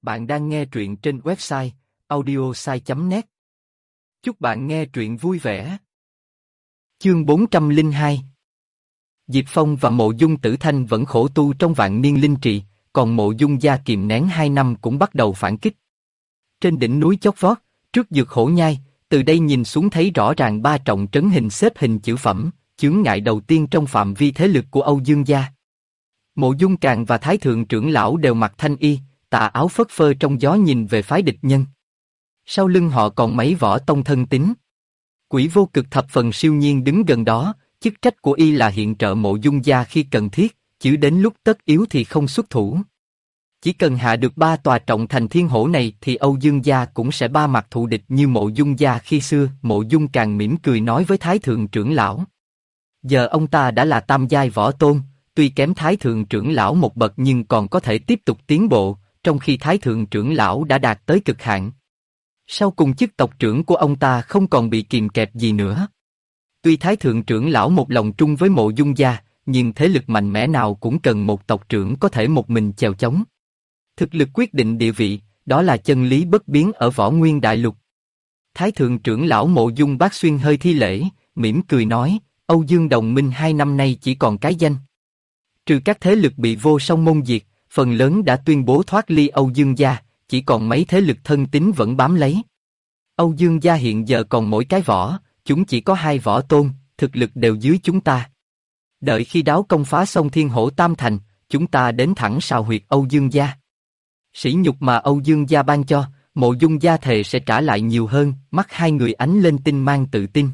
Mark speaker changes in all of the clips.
Speaker 1: Bạn đang nghe truyện trên website audiosai.net. Chúc bạn nghe truyện vui vẻ. Chương 402. Diệp Phong và Mộ Dung Tử Thanh vẫn khổ tu trong vạn niên linh trì, còn Mộ Dung gia kìm nén 2 năm cũng bắt đầu phản kích. Trên đỉnh núi chót vót, trước Dược Hổ Nhai, từ đây nhìn xuống thấy rõ ràng 3 trọng trấn hình xếp hình chữ phẩm, chướng ngại đầu tiên trong phạm vi thế lực của Âu Dương gia. Mộ Dung Càn và Thái Thượng trưởng lão đều mặc thanh y, tà áo phất phơ trong gió nhìn về phái địch nhân. Sau lưng họ còn mấy võ tông thân tín. Quỷ Vô Cực thập phần siêu nhiên đứng gần đó, chức trách của y là hiện trợ Mộ Dung gia khi cần thiết, chứ đến lúc tất yếu thì không xuất thủ. Chỉ cần hạ được 3 tòa trọng thành thiên hổ này thì Âu Dương gia cũng sẽ ba mặt thù địch như Mộ Dung gia khi xưa. Mộ Dung Càn mỉm cười nói với Thái Thượng trưởng lão. Giờ ông ta đã là tam giai võ tôn, tuy kém Thái Thượng trưởng lão một bậc nhưng còn có thể tiếp tục tiến bộ, trong khi Thái Thượng trưởng lão đã đạt tới cực hạn. Sau cùng chức tộc trưởng của ông ta không còn bị kìm kẹp gì nữa. Tuy Thái Thượng trưởng lão một lòng trung với Mộ Dung gia, nhưng thế lực mạnh mẽ nào cũng cần một tộc trưởng có thể một mình chèo chống. Thực lực quyết định địa vị, đó là chân lý bất biến ở Võ Nguyên Đại Lục. Thái Thượng trưởng lão Mộ Dung Bác Xuyên hơi thi lễ, mỉm cười nói, Âu Dương đồng minh 2 năm nay chỉ còn cái danh. Trừ các thế lực bị Vô Song môn diệt, phần lớn đã tuyên bố thoát ly Âu Dương gia, chỉ còn mấy thế lực thân tín vẫn bám lấy. Âu Dương gia hiện giờ còn mỗi cái võ, chúng chỉ có 2 võ tôn, thực lực đều dưới chúng ta. Đợi khi đáo công phá xong Thiên Hổ Tam Thành, chúng ta đến thẳng sào huyệt Âu Dương gia. Sỉ nhục mà Âu Dương gia ban cho, Mộ Dung gia thề sẽ trả lại nhiều hơn. Mắt hai người ánh lên tinh mang tự tin.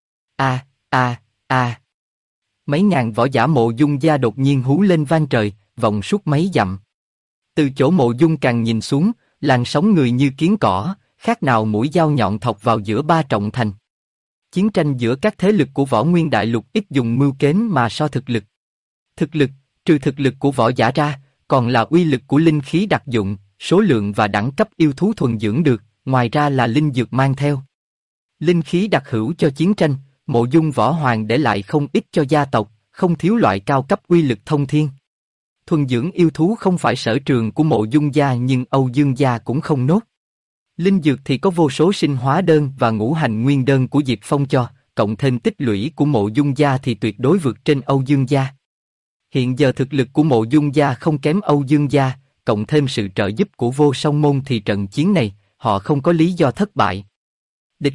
Speaker 1: Mấy ngàn võ giả Mộ Dung gia đột nhiên hú lên vang trời, vòng suốt mấy dặm. Từ chỗ Mộ Dung Càn nhìn xuống, làn sóng người như kiến cỏ, khác nào mũi dao nhọn thọc vào giữa 3 trọng thành. Chiến tranh giữa các thế lực của Võ Nguyên Đại Lục ít dùng mưu kén mà so thực lực. Thực lực, trừ thực lực của võ giả ra, còn là uy lực của linh khí đặc dụng, số lượng và đẳng cấp yêu thú thuần dưỡng được, ngoài ra là linh dược mang theo. Linh khí đặc hữu cho chiến tranh, Mộ Dung Võ Hoàng để lại không ít cho gia tộc, không thiếu loại cao cấp uy lực thông thiên. Thuần dưỡng yêu thú không phải sở trường của Mộ Dung gia nhưng Âu Dương gia cũng không nốt. Linh dược thì có vô số sinh hóa đơn và ngũ hành nguyên đơn của Diệp Phong cho, cộng thêm tích lũy của Mộ Dung gia thì tuyệt đối vượt trên Âu Dương gia. Hiện giờ thực lực của Mộ Dung gia không kém Âu Dương gia, cộng thêm sự trợ giúp của Vô Song môn thì trận chiến này, họ không có lý do thất bại. Địch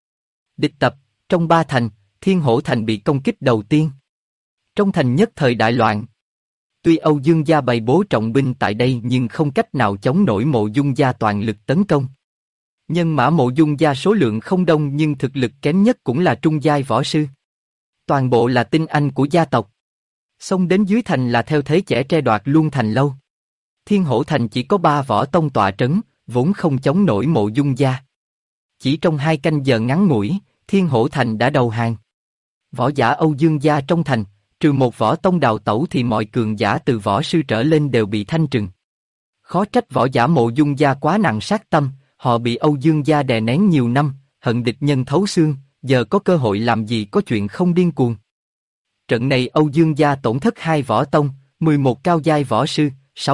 Speaker 1: tập, trong 3 thành, Thiên Hổ thành bị công kích đầu tiên. Trong thành nhất thời đại loạn. Tuy Âu Dương gia bày bố trọng binh tại đây nhưng không cách nào chống nổi Mộ Dung gia toàn lực tấn công. Nhân mã Mộ Dung gia số lượng không đông nhưng thực lực kém nhất cũng là trung giai võ sư. Toàn bộ là tinh anh của gia tộc. Xông đến dưới thành là theo thế chẻ tre đoạt luôn thành lâu. Thiên Hổ thành chỉ có 3 võ tông tọa trấn, vốn không chống nổi Mộ Dung gia. Chỉ trong 2 canh giờ ngắn ngủi, Thiên Hổ thành đã đầu hàng. Võ giả Âu Dương gia trong thành, trừ một võ tông đào tẩu thì mọi cường giả từ võ sư trở lên đều bị thanh trừng. Khó trách võ giả Mộ Dung gia quá nặng sát tâm, họ bị Âu Dương gia đè nén nhiều năm, hận địch nhân thấu xương, giờ có cơ hội làm gì có chuyện không điên cuồng. Trận này Âu Dương gia tổn thất 2 võ tông, 11 cao giai võ sư,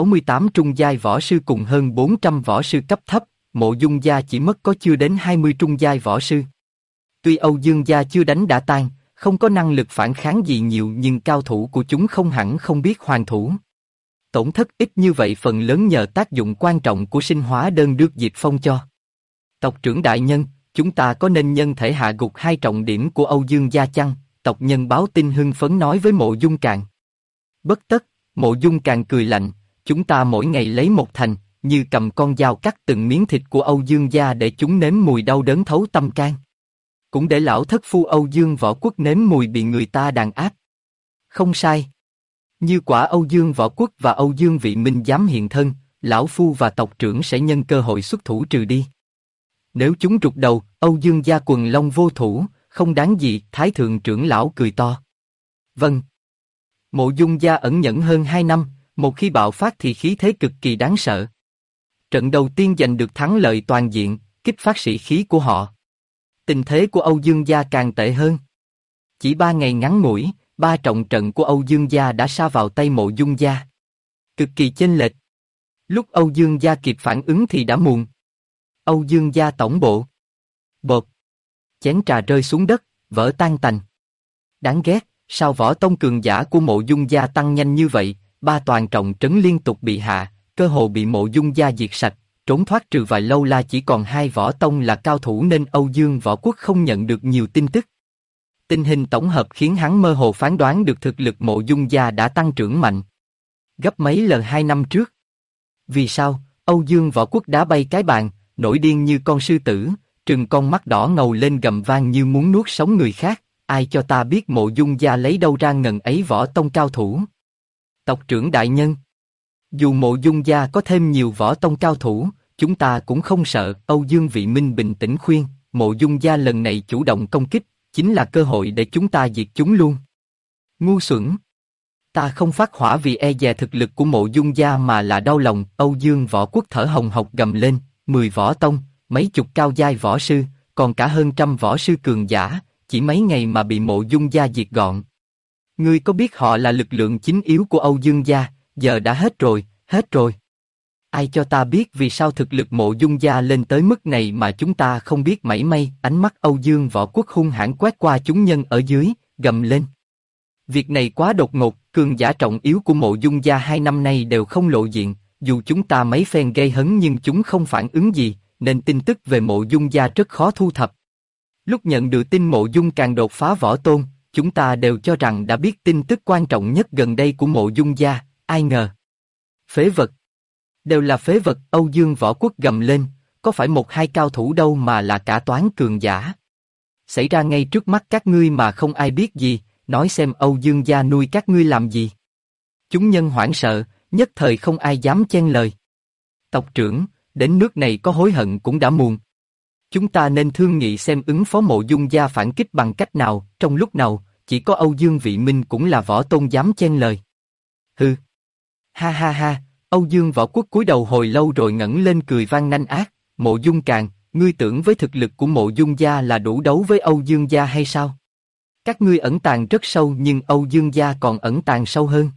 Speaker 1: 68 trung giai võ sư cùng hơn 400 võ sư cấp thấp, Mộ Dung gia chỉ mất có chưa đến 20 trung giai võ sư. Tuy Âu Dương gia chưa đánh đã tan, không có năng lực phản kháng gì nhiều nhưng cao thủ của chúng không hẳn không biết hoàn thủ. Tổn thất ít như vậy phần lớn nhờ tác dụng quan trọng của sinh hóa đơn được Diệp Phong cho. Tộc trưởng đại nhân, chúng ta có nên nhân thể hạ gục 2 trọng điểm của Âu Dương gia chăng? Tộc nhân báo tin hưng phấn nói với Mộ Dung Càn. Bất tất, Mộ Dung Càn cười lạnh, chúng ta mỗi ngày lấy một thành, như cầm con dao cắt từng miếng thịt của Âu Dương gia để chúng nếm mùi đau đớn thấu tâm can. Cũng để lão thất phu Âu Dương Võ Quốc nếm mùi bị người ta đàn áp. Không sai. Như quả Âu Dương Võ Quốc và Âu Dương Vị Minh dám hiện thân, lão phu và tộc trưởng sẽ nhân cơ hội xuất thủ trừ đi. Nếu chúng rụt đầu, Âu Dương gia quần long vô thủ, không đáng gì. Thái Thượng trưởng lão cười to. Vâng. Mộ Dung gia ẩn nhẫn hơn 2 năm, một khi bạo phát thì khí thế cực kỳ đáng sợ. Trận đầu tiên giành được thắng lợi toàn diện, kích phát sĩ khí của họ. Tình thế của Âu Dương gia càng tệ hơn. Chỉ 3 ngày ngắn ngủi, 3 trọng trận của Âu Dương gia đã sa vào tay Mộ Dung gia. Cực kỳ chênh lệch. Lúc Âu Dương gia kịp phản ứng thì đã muộn. Âu Dương gia tổng bộ. Bột. Chén trà rơi xuống đất, vỡ tan tành. Đáng ghét, sao võ tông cường giả của Mộ Dung gia tăng nhanh như vậy, ba toàn trọng trấn liên tục bị hạ, cơ hồ bị Mộ Dung gia diệt sạch, trốn thoát trừ vài lâu la chỉ còn hai võ tông là cao thủ nên Âu Dương Võ Quốc không nhận được nhiều tin tức. Tình hình tổng hợp khiến hắn mơ hồ phán đoán được thực lực Mộ Dung gia đã tăng trưởng mạnh. Gấp mấy lần 2 năm trước. Vì sao, Âu Dương Võ Quốc đá bay cái bàn, nổi điên như con sư tử, trừng con mắt đỏ ngầu lên gầm vang như muốn nuốt sống người khác, ai cho ta biết Mộ Dung gia lấy đâu ra ngần ấy võ tông cao thủ. Tộc trưởng đại nhân. Dù Mộ Dung gia có thêm nhiều võ tông cao thủ, chúng ta cũng không sợ. Âu Dương Vị Minh bình tĩnh khuyên, Mộ Dung gia lần này chủ động công kích, chính là cơ hội để chúng ta diệt chúng luôn. Ngu xuẩn. Ta không phát hỏa vì e dè thực lực của Mộ Dung gia mà là đau lòng. Âu Dương Võ Quốc thở hồng hộc gầm lên, 10 võ tông, mấy chục cao giai võ sư, còn cả hơn trăm võ sư cường giả, chỉ mấy ngày mà bị Mộ Dung gia diệt gọn. Ngươi có biết họ là lực lượng chính yếu của Âu Dương gia, giờ đã hết rồi, hết rồi. Ai cho ta biết vì sao thực lực Mộ Dung gia lên tới mức này mà chúng ta không biết mảy may. Ánh mắt Âu Dương Võ Quốc hung hãn quét qua chúng nhân ở dưới, gầm lên. Việc này quá đột ngột, cường giả trọng yếu của Mộ Dung gia 2 năm nay đều không lộ diện, dù chúng ta mấy phen gây hấn nhưng chúng không phản ứng gì, nên tin tức về Mộ Dung gia rất khó thu thập. Lúc nhận được tin Mộ Dung Càng đột phá võ tôn, chúng ta đều cho rằng đã biết tin tức quan trọng nhất gần đây của Mộ Dung gia, ai ngờ. Phế vật. Đều là phế vật. Âu Dương Võ Quốc gầm lên, có phải một hai cao thủ đâu mà là cả toán cường giả. Xảy ra ngay trước mắt các ngươi mà không ai biết gì, nói xem Âu Dương gia nuôi các ngươi làm gì. Chúng nhân hoảng sợ, nhất thời không ai dám chen lời. Tộc trưởng, đến nước này có hối hận cũng đã muộn. Chúng ta nên thương nghị xem ứng phó Mộ Dung gia phản kích bằng cách nào. Trong lúc nào, chỉ có Âu Dương Vị Minh cũng là võ tôn dám chen lời. Hừ. Ha ha ha. Âu Dương Võ Quốc cúi đầu hồi lâu rồi ngẩng lên cười vang nanh ác. Mộ Dung Càng, ngươi tưởng với thực lực của Mộ Dung gia là đủ đấu với Âu Dương gia hay sao? Các ngươi ẩn tàng rất sâu nhưng Âu Dương gia còn ẩn tàng sâu hơn.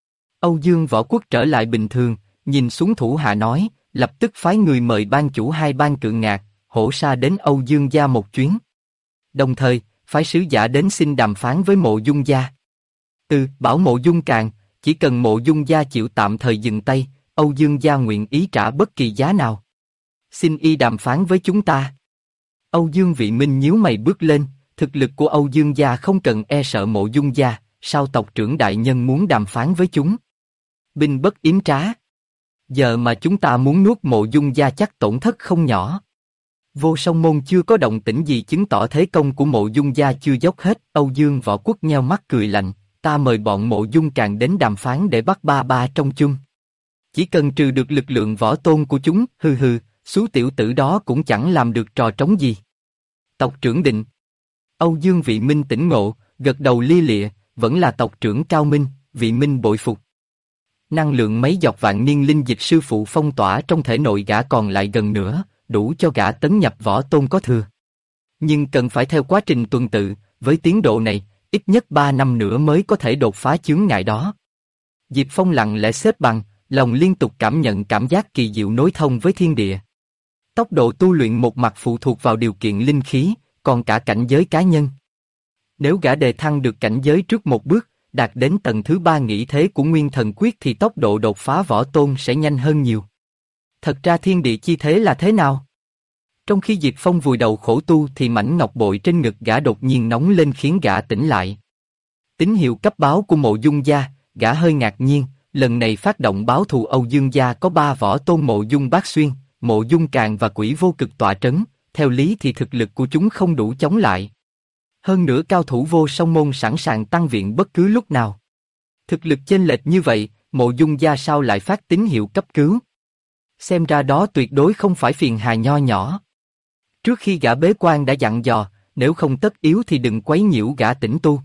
Speaker 1: Âu Dương Võ Quốc trở lại bình thường, nhìn xuống thủ hạ nói, lập tức phái người mời ban chủ hai ban Cự Ngạc, Hổ Sa đến Âu Dương gia một chuyến. Đồng thời, phái sứ giả đến xin đàm phán với Mộ Dung gia. Bảo Mộ Dung Càng, chỉ cần Mộ Dung gia chịu tạm thời dừng tay, Âu Dương gia nguyện ý trả bất kỳ giá nào. Xin y đàm phán với chúng ta. Âu Dương Vị Minh nhíu mày bước lên, thực lực của Âu Dương gia không cần e sợ Mộ Dung gia, sao tộc trưởng đại nhân muốn đàm phán với chúng? Binh bất yếm trá. Giờ mà chúng ta muốn nuốt Mộ Dung gia chắc tổn thất không nhỏ. Vô Song Môn chưa có động tĩnh gì chứng tỏ thế công của Mộ Dung gia chưa dốc hết. Âu Dương Võ Quốc nheo mắt cười lạnh, ta mời bọn Mộ Dung Càng đến đàm phán để bắt ba ba trong chung. Chỉ cần trừ được lực lượng võ tôn của chúng, hừ hừ, số tiểu tử đó cũng chẳng làm được trò trống gì. Tộc trưởng định. Âu Dương Vị Minh tỉnh ngộ, gật đầu lia lịa, vẫn là tộc trưởng cao minh, Vị Minh bội phục. Năng lượng mấy giọt vạn niên linh dịch sư phụ phong tỏa trong thể nội gã còn lại gần nữa, đủ cho gã tấn nhập võ tôn có thừa. Nhưng cần phải theo quá trình tuần tự, với tiến độ này, ít nhất 3 năm nữa mới có thể đột phá chướng ngại đó. Diệp Phong lặng lẽ xếp bằng, lòng liên tục cảm nhận cảm giác kỳ diệu nối thông với thiên địa. Tốc độ tu luyện một mặt phụ thuộc vào điều kiện linh khí, còn cả cảnh giới cá nhân. Nếu gã đề thăng được cảnh giới trước một bước, đạt đến tầng thứ 3 nghĩ thế của Nguyên Thần Quyết thì tốc độ đột phá võ tôn sẽ nhanh hơn nhiều. Thật ra thiên địa chi thế là thế nào? Trong khi Diệp Phong vùi đầu khổ tu thì mảnh ngọc bội trên ngực gã đột nhiên nóng lên khiến gã tỉnh lại. Tín hiệu cấp báo của Mộ Dung gia, gã hơi ngạc nhiên, lần này phát động báo thù Âu Dương gia có 3 võ tôn Mộ Dung Bát Xuyên, Mộ Dung Càng và Quỷ Vô Cực tọa trấn, theo lý thì thực lực của chúng không đủ chống lại. Hơn nữa cao thủ Vô Song Môn sẵn sàng tăng viện bất cứ lúc nào. Thực lực chênh lệch như vậy, Mộ Dung gia sao lại phát tín hiệu cấp cứu? Xem ra đó tuyệt đối không phải phiền hà nho nhỏ. Trước khi gã bế quan đã dặn dò, nếu không tất yếu thì đừng quấy nhiễu gã tĩnh tu.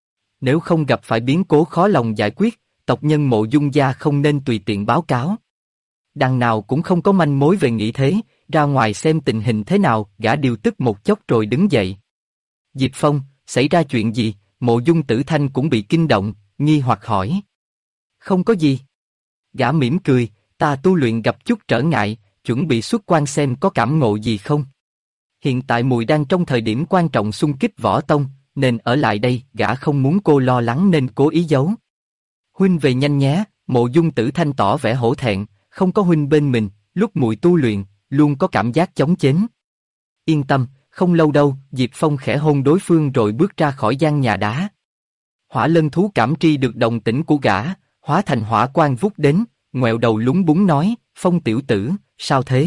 Speaker 1: Nếu không gặp phải biến cố khó lòng giải quyết, tộc nhân Mộ Dung gia không nên tùy tiện báo cáo. Đằng nào cũng không có manh mối về nghị thế, ra ngoài xem tình hình thế nào, gã điều tức một chốc rồi đứng dậy. Diệp Phong, xảy ra chuyện gì? Mộ Dung Tử Thanh cũng bị kinh động, nghi hoặc hỏi. Không có gì. Gã mỉm cười, Ta tu luyện gặp chút trở ngại, chuẩn bị xuất quan xem có cảm ngộ gì không. Hiện tại muội đang trong thời điểm quan trọng xung kích võ tông, nên ở lại đây, gã không muốn cô lo lắng nên cố ý giấu. Huynh về nhanh nhé, Mộ Dung Tử Thanh tỏ vẻ hổ thẹn, không có huynh bên mình, lúc muội tu luyện, luôn có cảm giác chống chến. Yên tâm, không lâu đâu, Diệp Phong khẽ hôn đối phương rồi bước ra khỏi gian nhà đá. Hỏa lân thú cảm tri được đồng tĩnh của gã, hóa thành hỏa quang vút đến, ngoẹo đầu lúng búng nói, Phong tiểu tử, sao thế?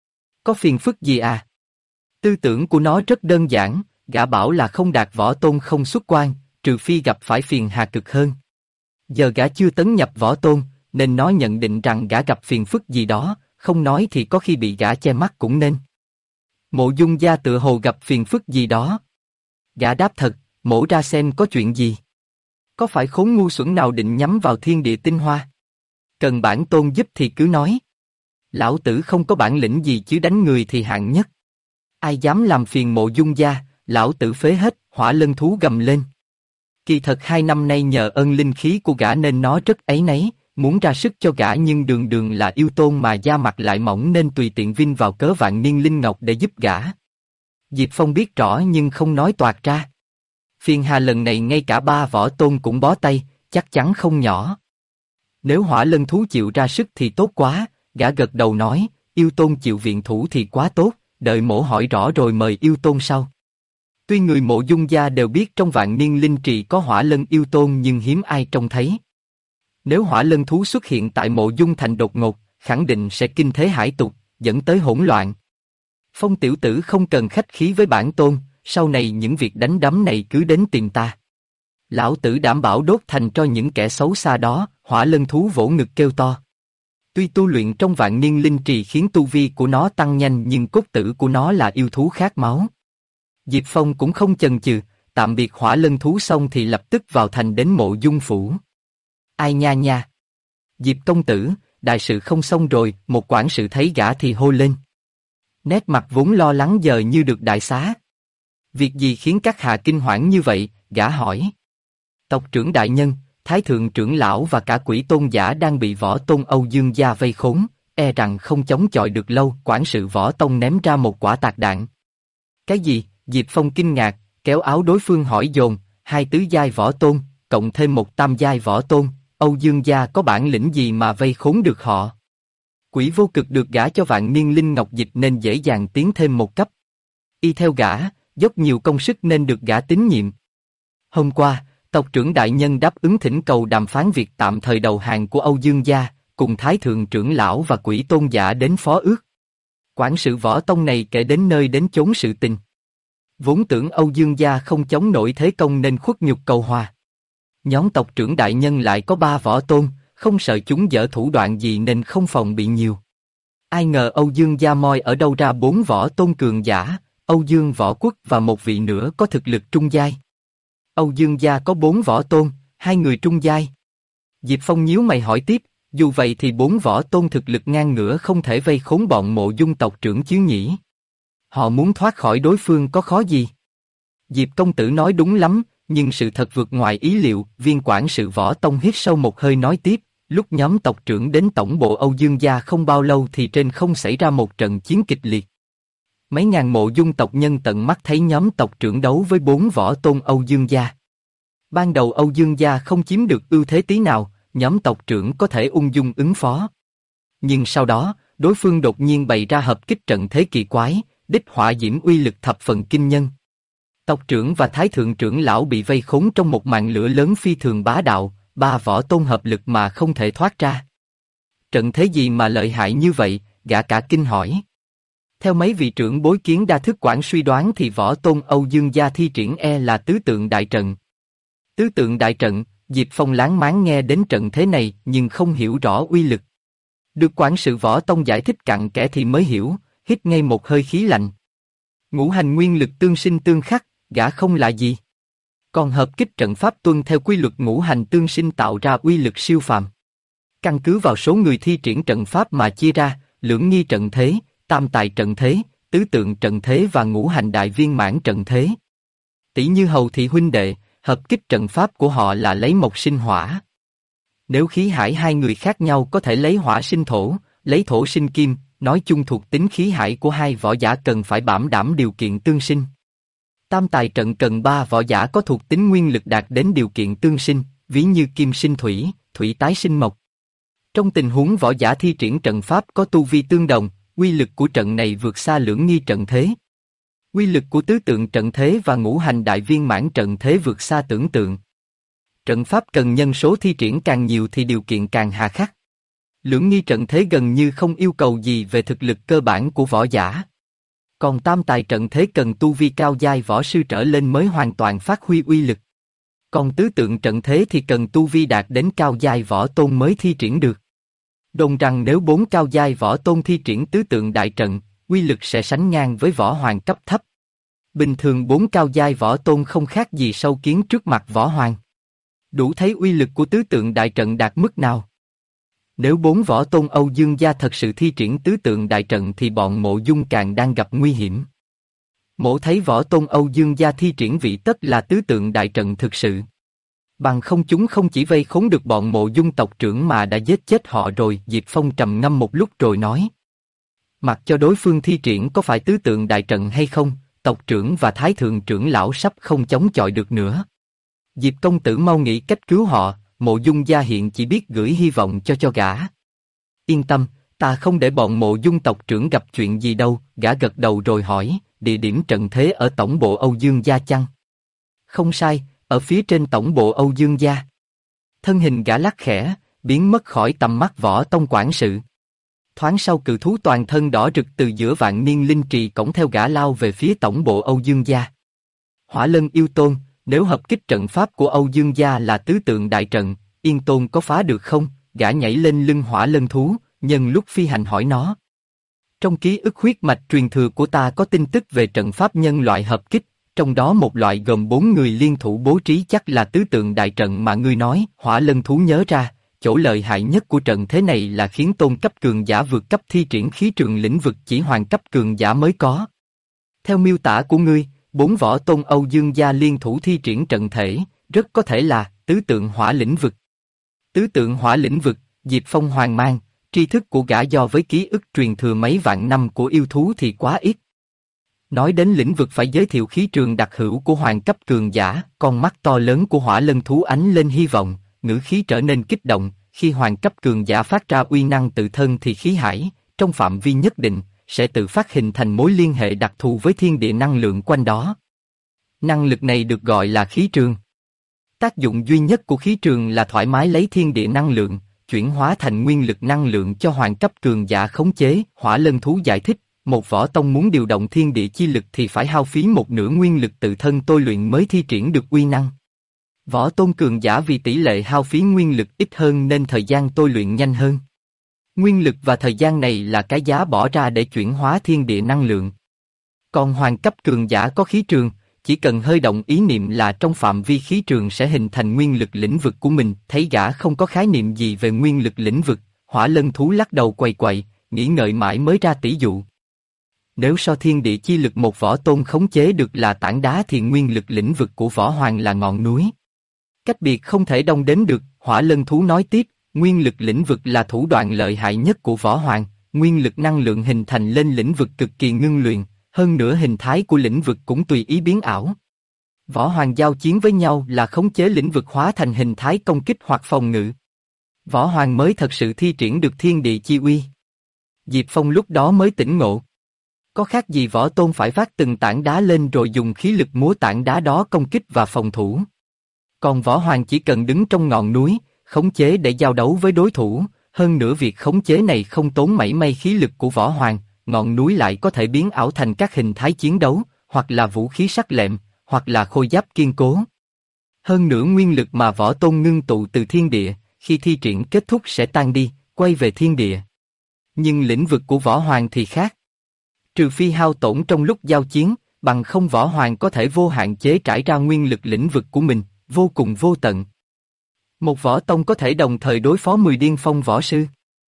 Speaker 1: Có phiền phức gì à? Tư tưởng của nó rất đơn giản, gã bảo là không đạt võ tôn không xuất quan, trừ phi gặp phải phiền hà cực hơn. Giờ gã chưa tấn nhập võ tôn, nên nó nhận định rằng gã gặp phiền phức gì đó, không nói thì có khi bị gã che mắt cũng nên. Mộ Dung gia tựa hồ gặp phiền phức gì đó. Gã đáp thật, mổ ra xem có chuyện gì. Có phải khốn ngu xuẩn nào định nhắm vào thiên địa tinh hoa? Cần bản tôn giúp thì cứ nói. Lão tử không có bản lĩnh gì chứ đánh người thì hạng nhất. Ai dám làm phiền Mộ Dung gia, lão tử phế hết, hỏa lân thú gầm lên. Kỳ thật 2 năm nay nhờ ơn linh khí của gã nên nó rất áy náy, muốn ra sức cho gã nhưng đường đường là yêu tôn mà da mặt lại mỏng nên tùy tiện vin vào cớ vạn niên linh ngọc để giúp gã. Diệp Phong biết rõ nhưng không nói toạc ra. Phiền hà lần này ngay cả 3 võ tôn cũng bó tay, chắc chắn không nhỏ. Nếu hỏa lân thú chịu ra sức thì tốt quá, gã gật đầu nói, yêu tôn chịu viện thủ thì quá tốt, đợi mổ hỏi rõ rồi mời yêu tôn sau. Tuy người Mộ Dung gia đều biết trong vạn niên linh trì có hỏa lân yêu tôn nhưng hiếm ai trông thấy. Nếu hỏa lân thú xuất hiện tại Mộ Dung thành đột ngột, khẳng định sẽ kinh thế hải tục, dẫn tới hỗn loạn. Phong tiểu tử không cần khách khí với bản tôn, sau này những việc đánh đấm này cứ đến tìm ta. Lão tử đảm bảo đốt thành cho những kẻ xấu xa đó, hỏa lân thú vỗ ngực kêu to. Tuy tu luyện trong vạn niên linh trì khiến tu vi của nó tăng nhanh nhưng cốt tử của nó là yêu thú khát máu. Diệp Phong cũng không chần chừ, tạm biệt hỏa lân thú xong thì lập tức vào thành đến Mộ Dung phủ. Ai nha nha. Diệp công tử, đại sự không xong rồi, một quản sự thấy gã thì hô lên. Nét mặt vốn lo lắng giờ như được đại xá. Việc gì khiến các hạ kinh hoảng như vậy, gã hỏi. Tộc trưởng đại nhân, thái thượng trưởng lão và cả quỷ tôn giả đang bị võ tôn Âu Dương gia vây khốn, e rằng không chống chọi được lâu. Quản sự võ tông ném ra một quả tạc đạn. Cái gì? Diệp Phong kinh ngạc, kéo áo đối phương hỏi dồn, 2 tứ giai võ tôn, cộng thêm 1 tam giai võ tôn, Âu Dương gia có bản lĩnh gì mà vây khốn được họ? Quỷ vô cực được gả cho vạn niên linh ngọc dịch nên dễ dàng tiến thêm một cấp. Y theo gã, dốc nhiều công sức nên được gã tín nhiệm. Hôm qua, tộc trưởng đại nhân đáp ứng thỉnh cầu đàm phán việc tạm thời đầu hàng của Âu Dương gia, cùng thái thượng trưởng lão và quỷ tôn giả đến phó ước. Quản sự võ tông này kể đến nơi đến chốn sự tình. Vốn tưởng Âu Dương gia không chống nổi thế công nên khuất nhục cầu hòa. Nhóm tộc trưởng đại nhân lại có 3 võ tôn, không sợ chúng dở thủ đoạn gì nên không phòng bị nhiều. Ai ngờ Âu Dương gia moi ở đâu ra 4 võ tôn cường giả, Âu Dương võ quốc và một vị nữa có thực lực trung giai. Âu Dương gia có 4 võ tôn, 2 người trung giai. Diệp Phong nhíu mày hỏi tiếp, dù vậy thì 4 võ tôn thực lực ngang ngửa không thể vây khốn bọn Mộ Dung tộc trưởng chứ nhỉ? Họ muốn thoát khỏi đối phương có khó gì? Diệp công tử nói đúng lắm, nhưng sự thật vượt ngoài ý liệu. Viên quản sự võ tông hít sâu một hơi nói tiếp, lúc nhóm tộc trưởng đến tổng bộ Âu Dương gia không bao lâu thì trên không xảy ra một trận chiến kịch liệt. Mấy ngàn Mộ Dung tộc nhân tận mắt thấy nhóm tộc trưởng đấu với 4 võ tôn Âu Dương gia. Ban đầu Âu Dương gia không chiếm được ưu thế tí nào, nhóm tộc trưởng có thể ung dung ứng phó. Nhưng sau đó, đối phương đột nhiên bày ra hợp kích trận thế kỳ quái, đích hỏa diễm uy lực thập phần kinh nhân. Tộc trưởng và thái thượng trưởng lão bị vây khốn trong một màn lửa lớn phi thường bá đạo, 3 võ tôn hợp lực mà không thể thoát ra. Trận thế gì mà lợi hại như vậy, gã cả kinh hỏi. Theo mấy vị trưởng bối kiến đa thức quản suy đoán thì võ tôn Âu Dương gia thi triển là tứ tượng đại trận. Tứ tượng đại trận, Diệp Phong láng máng nghe đến trận thế này nhưng không hiểu rõ uy lực. Được quản sự võ tông giải thích cặn kẽ thì mới hiểu, hít ngay một hơi khí lạnh. Ngũ hành nguyên lực tương sinh tương khắc, gã không là gì. Còn hợp kích trận pháp tuân theo quy luật ngũ hành tương sinh tạo ra uy lực siêu phàm. Căn cứ vào số người thi triển trận pháp mà chia ra, lưỡng nghi trận thế, tam tài trận thế, tứ tượng trận thế và ngũ hành đại viên mãn trận thế. Tỷ như Hầu thị huynh đệ, hợp kích trận pháp của họ là lấy mộc sinh hỏa. Nếu khí hải hai người khác nhau có thể lấy hỏa sinh thổ, lấy thổ sinh kim, nói chung thuộc tính khí hải của hai võ giả cần phải bảo đảm điều kiện tương sinh. Tam tài trận cần 3 võ giả có thuộc tính nguyên lực đạt đến điều kiện tương sinh, ví như kim sinh thủy, thủy tái sinh mộc. Trong tình huống võ giả thi triển trận pháp có tu vi tương đồng, uy lực của trận này vượt xa lưỡng nghi trận thế. Uy lực của tứ tượng trận thế và ngũ hành đại viên mãn trận thế vượt xa tưởng tượng. Trận pháp cần nhân số thi triển càng nhiều thì điều kiện càng hà khắc. Lưỡng nghi trận thế gần như không yêu cầu gì về thực lực cơ bản của võ giả. Còn tam tài trận thế cần tu vi cao giai võ sư trở lên mới hoàn toàn phát huy uy lực. Còn tứ tượng trận thế thì cần tu vi đạt đến cao giai võ tôn mới thi triển được. Đồn rằng nếu 4 cao giai võ tôn thi triển tứ tượng đại trận, uy lực sẽ sánh ngang với võ hoàng cấp thấp. Bình thường 4 cao giai võ tôn không khác gì sâu kiến trước mặt võ hoàng. Đủ thấy uy lực của tứ tượng đại trận đạt mức nào. Nếu 4 võ tôn Âu Dương gia thật sự thi triển tứ tượng đại trận thì bọn Mộ Dung càng đang gặp nguy hiểm. Mộ thấy võ tôn Âu Dương gia thi triển vị tất là tứ tượng đại trận thực sự. Bằng không chúng không chỉ vây khốn được bọn Mộ Dung tộc trưởng mà đã giết chết họ rồi. Diệp Phong trầm ngâm một lúc rồi nói. Mặc cho đối phương thi triển có phải tứ tượng đại trận hay không, tộc trưởng và thái thượng trưởng lão sắp không chống chọi được nữa. Diệp công tử mau nghĩ cách cứu họ, Mộ Dung gia hiện chỉ biết gửi hy vọng cho gã. Yên tâm, ta không để bọn Mộ Dung tộc trưởng gặp chuyện gì đâu. Gã gật đầu rồi hỏi, địa điểm trận thế ở tổng bộ Âu Dương gia chăng? Không sai, ở phía trên tổng bộ Âu Dương gia. Thân hình gã lắc khẽ, biến mất khỏi tầm mắt võ tông quản sự. Thoáng sau cự thú toàn thân đỏ rực từ giữa vạn niên linh trì cổng theo gã lao về phía tổng bộ Âu Dương gia. Hỏa Lân yêu tôn, nếu hợp kích trận pháp của Âu Dương gia là tứ tượng đại trận, Yên Tôn có phá được không? Gã nhảy lên lưng Hỏa Lân thú, nhân lúc phi hành hỏi nó. Trong ký ức huyết mạch truyền thừa của ta có tin tức về trận pháp nhân loại hợp kích, trong đó một loại gồm 4 người liên thủ bố trí chắc là tứ tượng đại trận mà ngươi nói. Hỏa Lân thú nhớ ra, chỗ lợi hại nhất của trận thế này là khiến tôn cấp cường giả vượt cấp thi triển khí trường lĩnh vực chỉ hoàng cấp cường giả mới có. Theo miêu tả của ngươi, 4 võ tôn Âu Dương gia liên thủ thi triển trận thể, rất có thể là tứ tượng hỏa lĩnh vực. Tứ tượng hỏa lĩnh vực, Diệp Phong hoang mang, tri thức của gã do với ký ức truyền thừa mấy vạn năm của yêu thú thì quá ít. Nói đến lĩnh vực phải giới thiệu khí trường đặc hữu của hoàng cấp cường giả, con mắt to lớn của Hỏa Lân thú ánh lên hy vọng, ngữ khí trở nên kích động. Khi hoàng cấp cường giả phát ra uy năng tự thân thì khí hải, trong phạm vi nhất định, sẽ tự phát hình thành mối liên hệ đặc thù với thiên địa năng lượng quanh đó. Năng lực này được gọi là khí trường. Tác dụng duy nhất của khí trường là thoải mái lấy thiên địa năng lượng, chuyển hóa thành nguyên lực năng lượng cho hoàng cấp cường giả khống chế. Hỏa Lân thú giải thích, một võ tông muốn điều động thiên địa chi lực thì phải hao phí một nửa nguyên lực tự thân tôi luyện mới thi triển được uy năng. Võ tôn cường giả vì tỷ lệ hao phí nguyên lực ít hơn nên thời gian tôi luyện nhanh hơn. Nguyên lực và thời gian này là cái giá bỏ ra để chuyển hóa thiên địa năng lượng. Còn hoàng cấp cường giả có khí trường, chỉ cần hơi động ý niệm là trong phạm vi khí trường sẽ hình thành nguyên lực lĩnh vực của mình. Thấy gã không có khái niệm gì về nguyên lực lĩnh vực, Hỏa Lân thú lắc đầu quầy quậy, nghĩ ngợi mãi mới ra tỷ dụ. Nếu so thiên địa chi lực một võ tôn khống chế được là tảng đá thì nguyên lực lĩnh vực của võ hoàng là ngọn núi. Cách biệt không thể đong đếm được. Hỏa Lân thú nói tiếp, nguyên lực lĩnh vực là thủ đoạn lợi hại nhất của võ hoàng, nguyên lực năng lượng hình thành lên lĩnh vực cực kỳ ngưng luyện, hơn nữa hình thái của lĩnh vực cũng tùy ý biến ảo. Võ hoàng giao chiến với nhau là khống chế lĩnh vực hóa thành hình thái công kích hoặc phòng ngự. Võ hoàng mới thật sự thi triển được thiên địa chi uy. Diệp Phong lúc đó mới tỉnh ngộ. Có khác gì võ tôn phải vác từng tảng đá lên rồi dùng khí lực múa tảng đá đó công kích và phòng thủ. Còn võ hoàng chỉ cần đứng trong ngọn núi, khống chế để giao đấu với đối thủ, hơn nữa việc khống chế này không tốn mảy may khí lực của võ hoàng, ngọn núi lại có thể biến ảo thành các hình thái chiến đấu, hoặc là vũ khí sắc lẹm, hoặc là khôi giáp kiên cố. Hơn nữa nguyên lực mà võ tôn ngưng tụ từ thiên địa, khi thi triển kết thúc sẽ tan đi, quay về thiên địa. Nhưng lĩnh vực của võ hoàng thì khác. Trừ phi hao tổn trong lúc giao chiến, bằng không võ hoàng có thể vô hạn chế trải ra nguyên lực lĩnh vực của mình, vô cùng vô tận. Một võ tông có thể đồng thời đối phó 10 điên phong võ sư.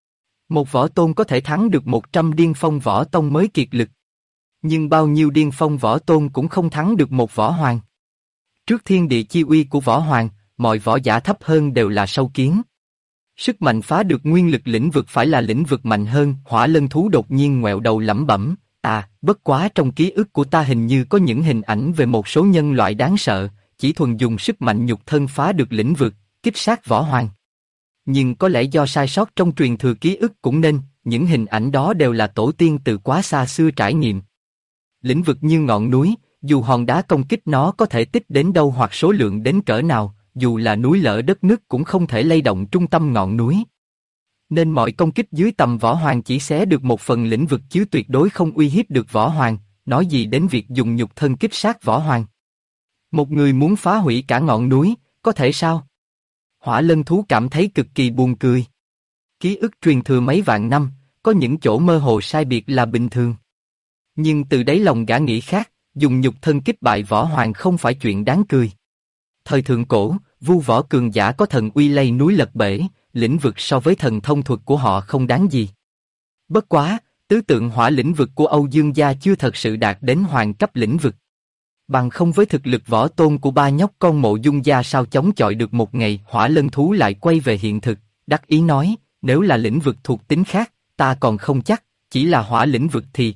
Speaker 1: Một võ tôn có thể thắng được 100 điên phong võ tông mới kiệt lực. Nhưng bao nhiêu điên phong võ tôn cũng không thắng được một võ hoàng. Trước thiên địa chi uy của võ hoàng, mọi võ giả thấp hơn đều là sâu kiến. Sức mạnh phá được nguyên lực lĩnh vực phải là lĩnh vực mạnh hơn. Hỏa lân thú đột nhiên ngoẹo đầu lẩm bẩm, bất quá trong ký ức của ta hình như có những hình ảnh về một số nhân loại đáng sợ, chỉ thuần dùng sức mạnh nhục thân phá được lĩnh vực, kích sát võ hoàng. Nhưng có lẽ do sai sót trong truyền thừa ký ức cũng nên, những hình ảnh đó đều là tổ tiên từ quá xa xưa trải nghiệm. Lĩnh vực như ngọn núi, dù hòn đá công kích nó có thể tích đến đâu hoặc số lượng đến cỡ nào, dù là núi lở đất nứt cũng không thể lay động trung tâm ngọn núi. Nên mọi công kích dưới tầm võ hoàng chỉ xé được một phần lĩnh vực chứ tuyệt đối không uy hiếp được võ hoàng, nói gì đến việc dùng nhục thân kích sát võ hoàng. Một người muốn phá hủy cả ngọn núi, có thể sao? Hỏa lân thú cảm thấy cực kỳ buồn cười. Ký ức truyền thừa mấy vạn năm, có những chỗ mơ hồ sai biệt là bình thường. Nhưng từ đáy lòng gã nghĩ khác, dùng nhục thân kích bại võ hoàng không phải chuyện đáng cười. Thời thượng cổ, vu võ cường giả có thần uy lay núi lật bể, lĩnh vực so với thần thông thuật của họ không đáng gì. Bất quá, tứ tượng hỏa lĩnh vực của Âu Dương gia chưa thật sự đạt đến hoàng cấp lĩnh vực. Bằng không với thực lực võ tôn của ba nhóc con Mộ Dung gia sao chống chọi được một ngày. Hỏa lân thú lại quay về hiện thực, đắc ý nói, nếu là lĩnh vực thuộc tính khác, ta còn không chắc, chỉ là hỏa lĩnh vực thì,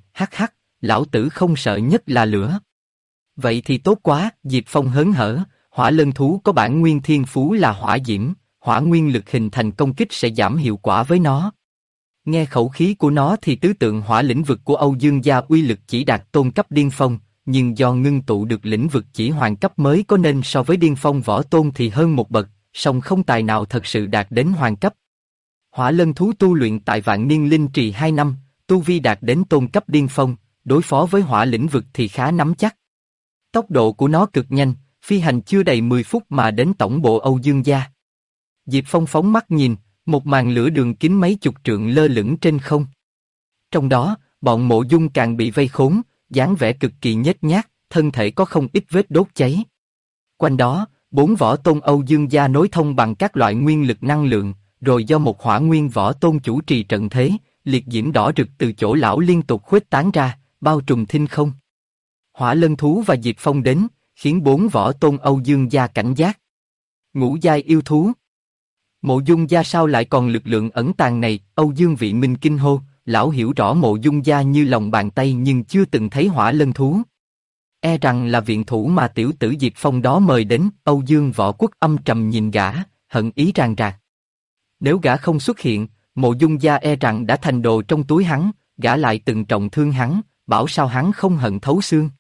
Speaker 1: lão tử không sợ nhất là lửa. Vậy thì tốt quá, Diệp Phong hớn hở, hỏa lân thú có bản nguyên thiên phú là hỏa diễm, hỏa nguyên lực hình thành công kích sẽ giảm hiệu quả với nó. Nghe khẩu khí của nó thì tứ tượng hỏa lĩnh vực của Âu Dương gia uy lực chỉ đạt tôn cấp điên phong, nhưng do ngưng tụ được lĩnh vực chỉ hoàng cấp mới có nên so với điên phong võ tôn thì hơn một bậc, song không tài nào thật sự đạt đến hoàng cấp. Hỏa lân thú tu luyện tại Vạn Niên Linh Trì 2 năm, tu vi đạt đến tôn cấp điên phong, đối phó với hỏa lĩnh vực thì khá nắm chắc. Tốc độ của nó cực nhanh, phi hành chưa đầy 10 phút mà đến tổng bộ Âu Dương gia. Diệp Phong phóng mắt nhìn, một màn lửa đường kính mấy chục trượng lơ lửng trên không. Trong đó, bọn Mộ Dung càng bị vây khốn, dáng vẻ cực kỳ nhếch nhác, thân thể có không ít vết đốt cháy. Quanh đó, 4 võ tôn Âu Dương gia nối thông bằng các loại nguyên lực năng lượng, rồi do một hỏa nguyên võ tôn chủ trì trận thế, liệt diễm đỏ rực từ chỗ lão liên tục khuếch tán ra, bao trùm thinh không. Hỏa lân thú và Diệp Phong đến, khiến 4 võ tôn Âu Dương gia cảnh giác. Ngũ giai yêu thú. Mộ Dung gia sao lại còn lực lượng ẩn tàng này? Âu Dương Vị Minh kinh hô, lão hiểu rõ Mộ Dung gia như lòng bàn tay nhưng chưa từng thấy hỏa lân thú. E rằng là viện thủ mà tiểu tử Diệp Phong đó mời đến. Âu Dương Võ Quốc âm trầm nhìn gã, hận ý ràng rạc. Nếu gã không xuất hiện, Mộ Dung gia e rằng đã thành đồ trong túi hắn, gã lại từng trọng thương hắn, bảo sao hắn không hận thấu xương.